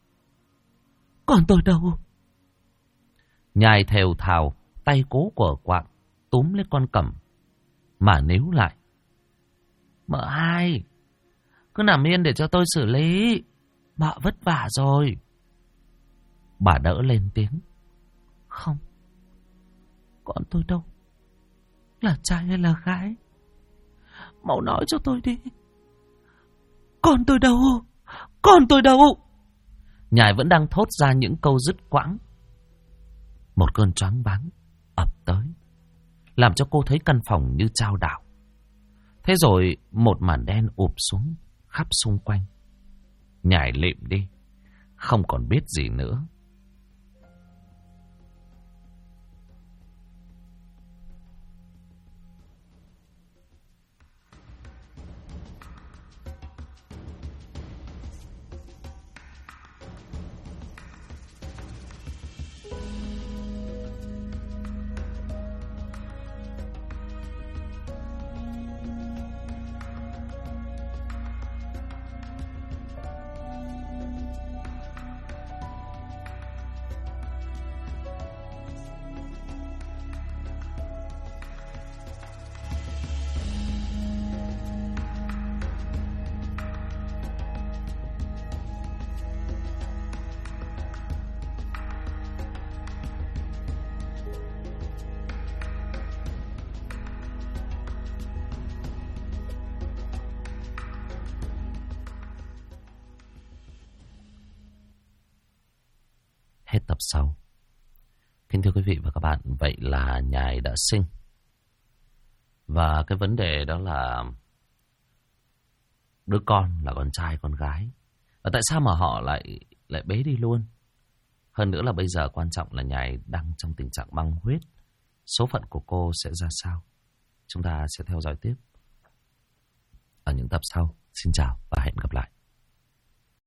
Nhài thều thào, tay cố của quạng túm lấy con Cẩm mà níu lại. Mợ hai, cứ nằm yên để cho tôi xử lý. Mợ vất vả rồi. Bà đỡ lên tiếng. Không, còn tôi đâu? Là trai hay là gái? Mau nói cho tôi đi. Con tôi đâu? Nhài vẫn đang thốt ra những câu dứt quãng. Một cơn choáng váng ập tới, làm cho cô thấy căn phòng như chao đảo. Thế rồi một màn đen ụp xuống khắp xung quanh. Nhài lịm đi, không còn biết gì nữa. hết tập sau. Kính thưa quý vị và các bạn, vậy là Nhài đã sinh. Và cái vấn đề đó là đứa con là con trai con gái. Và tại sao mà họ lại bế đi luôn? Hơn nữa là bây giờ quan trọng là Nhài đang trong tình trạng băng huyết. Số phận của cô sẽ ra sao? Chúng ta sẽ theo dõi tiếp ở những tập sau. Xin chào và hẹn gặp lại.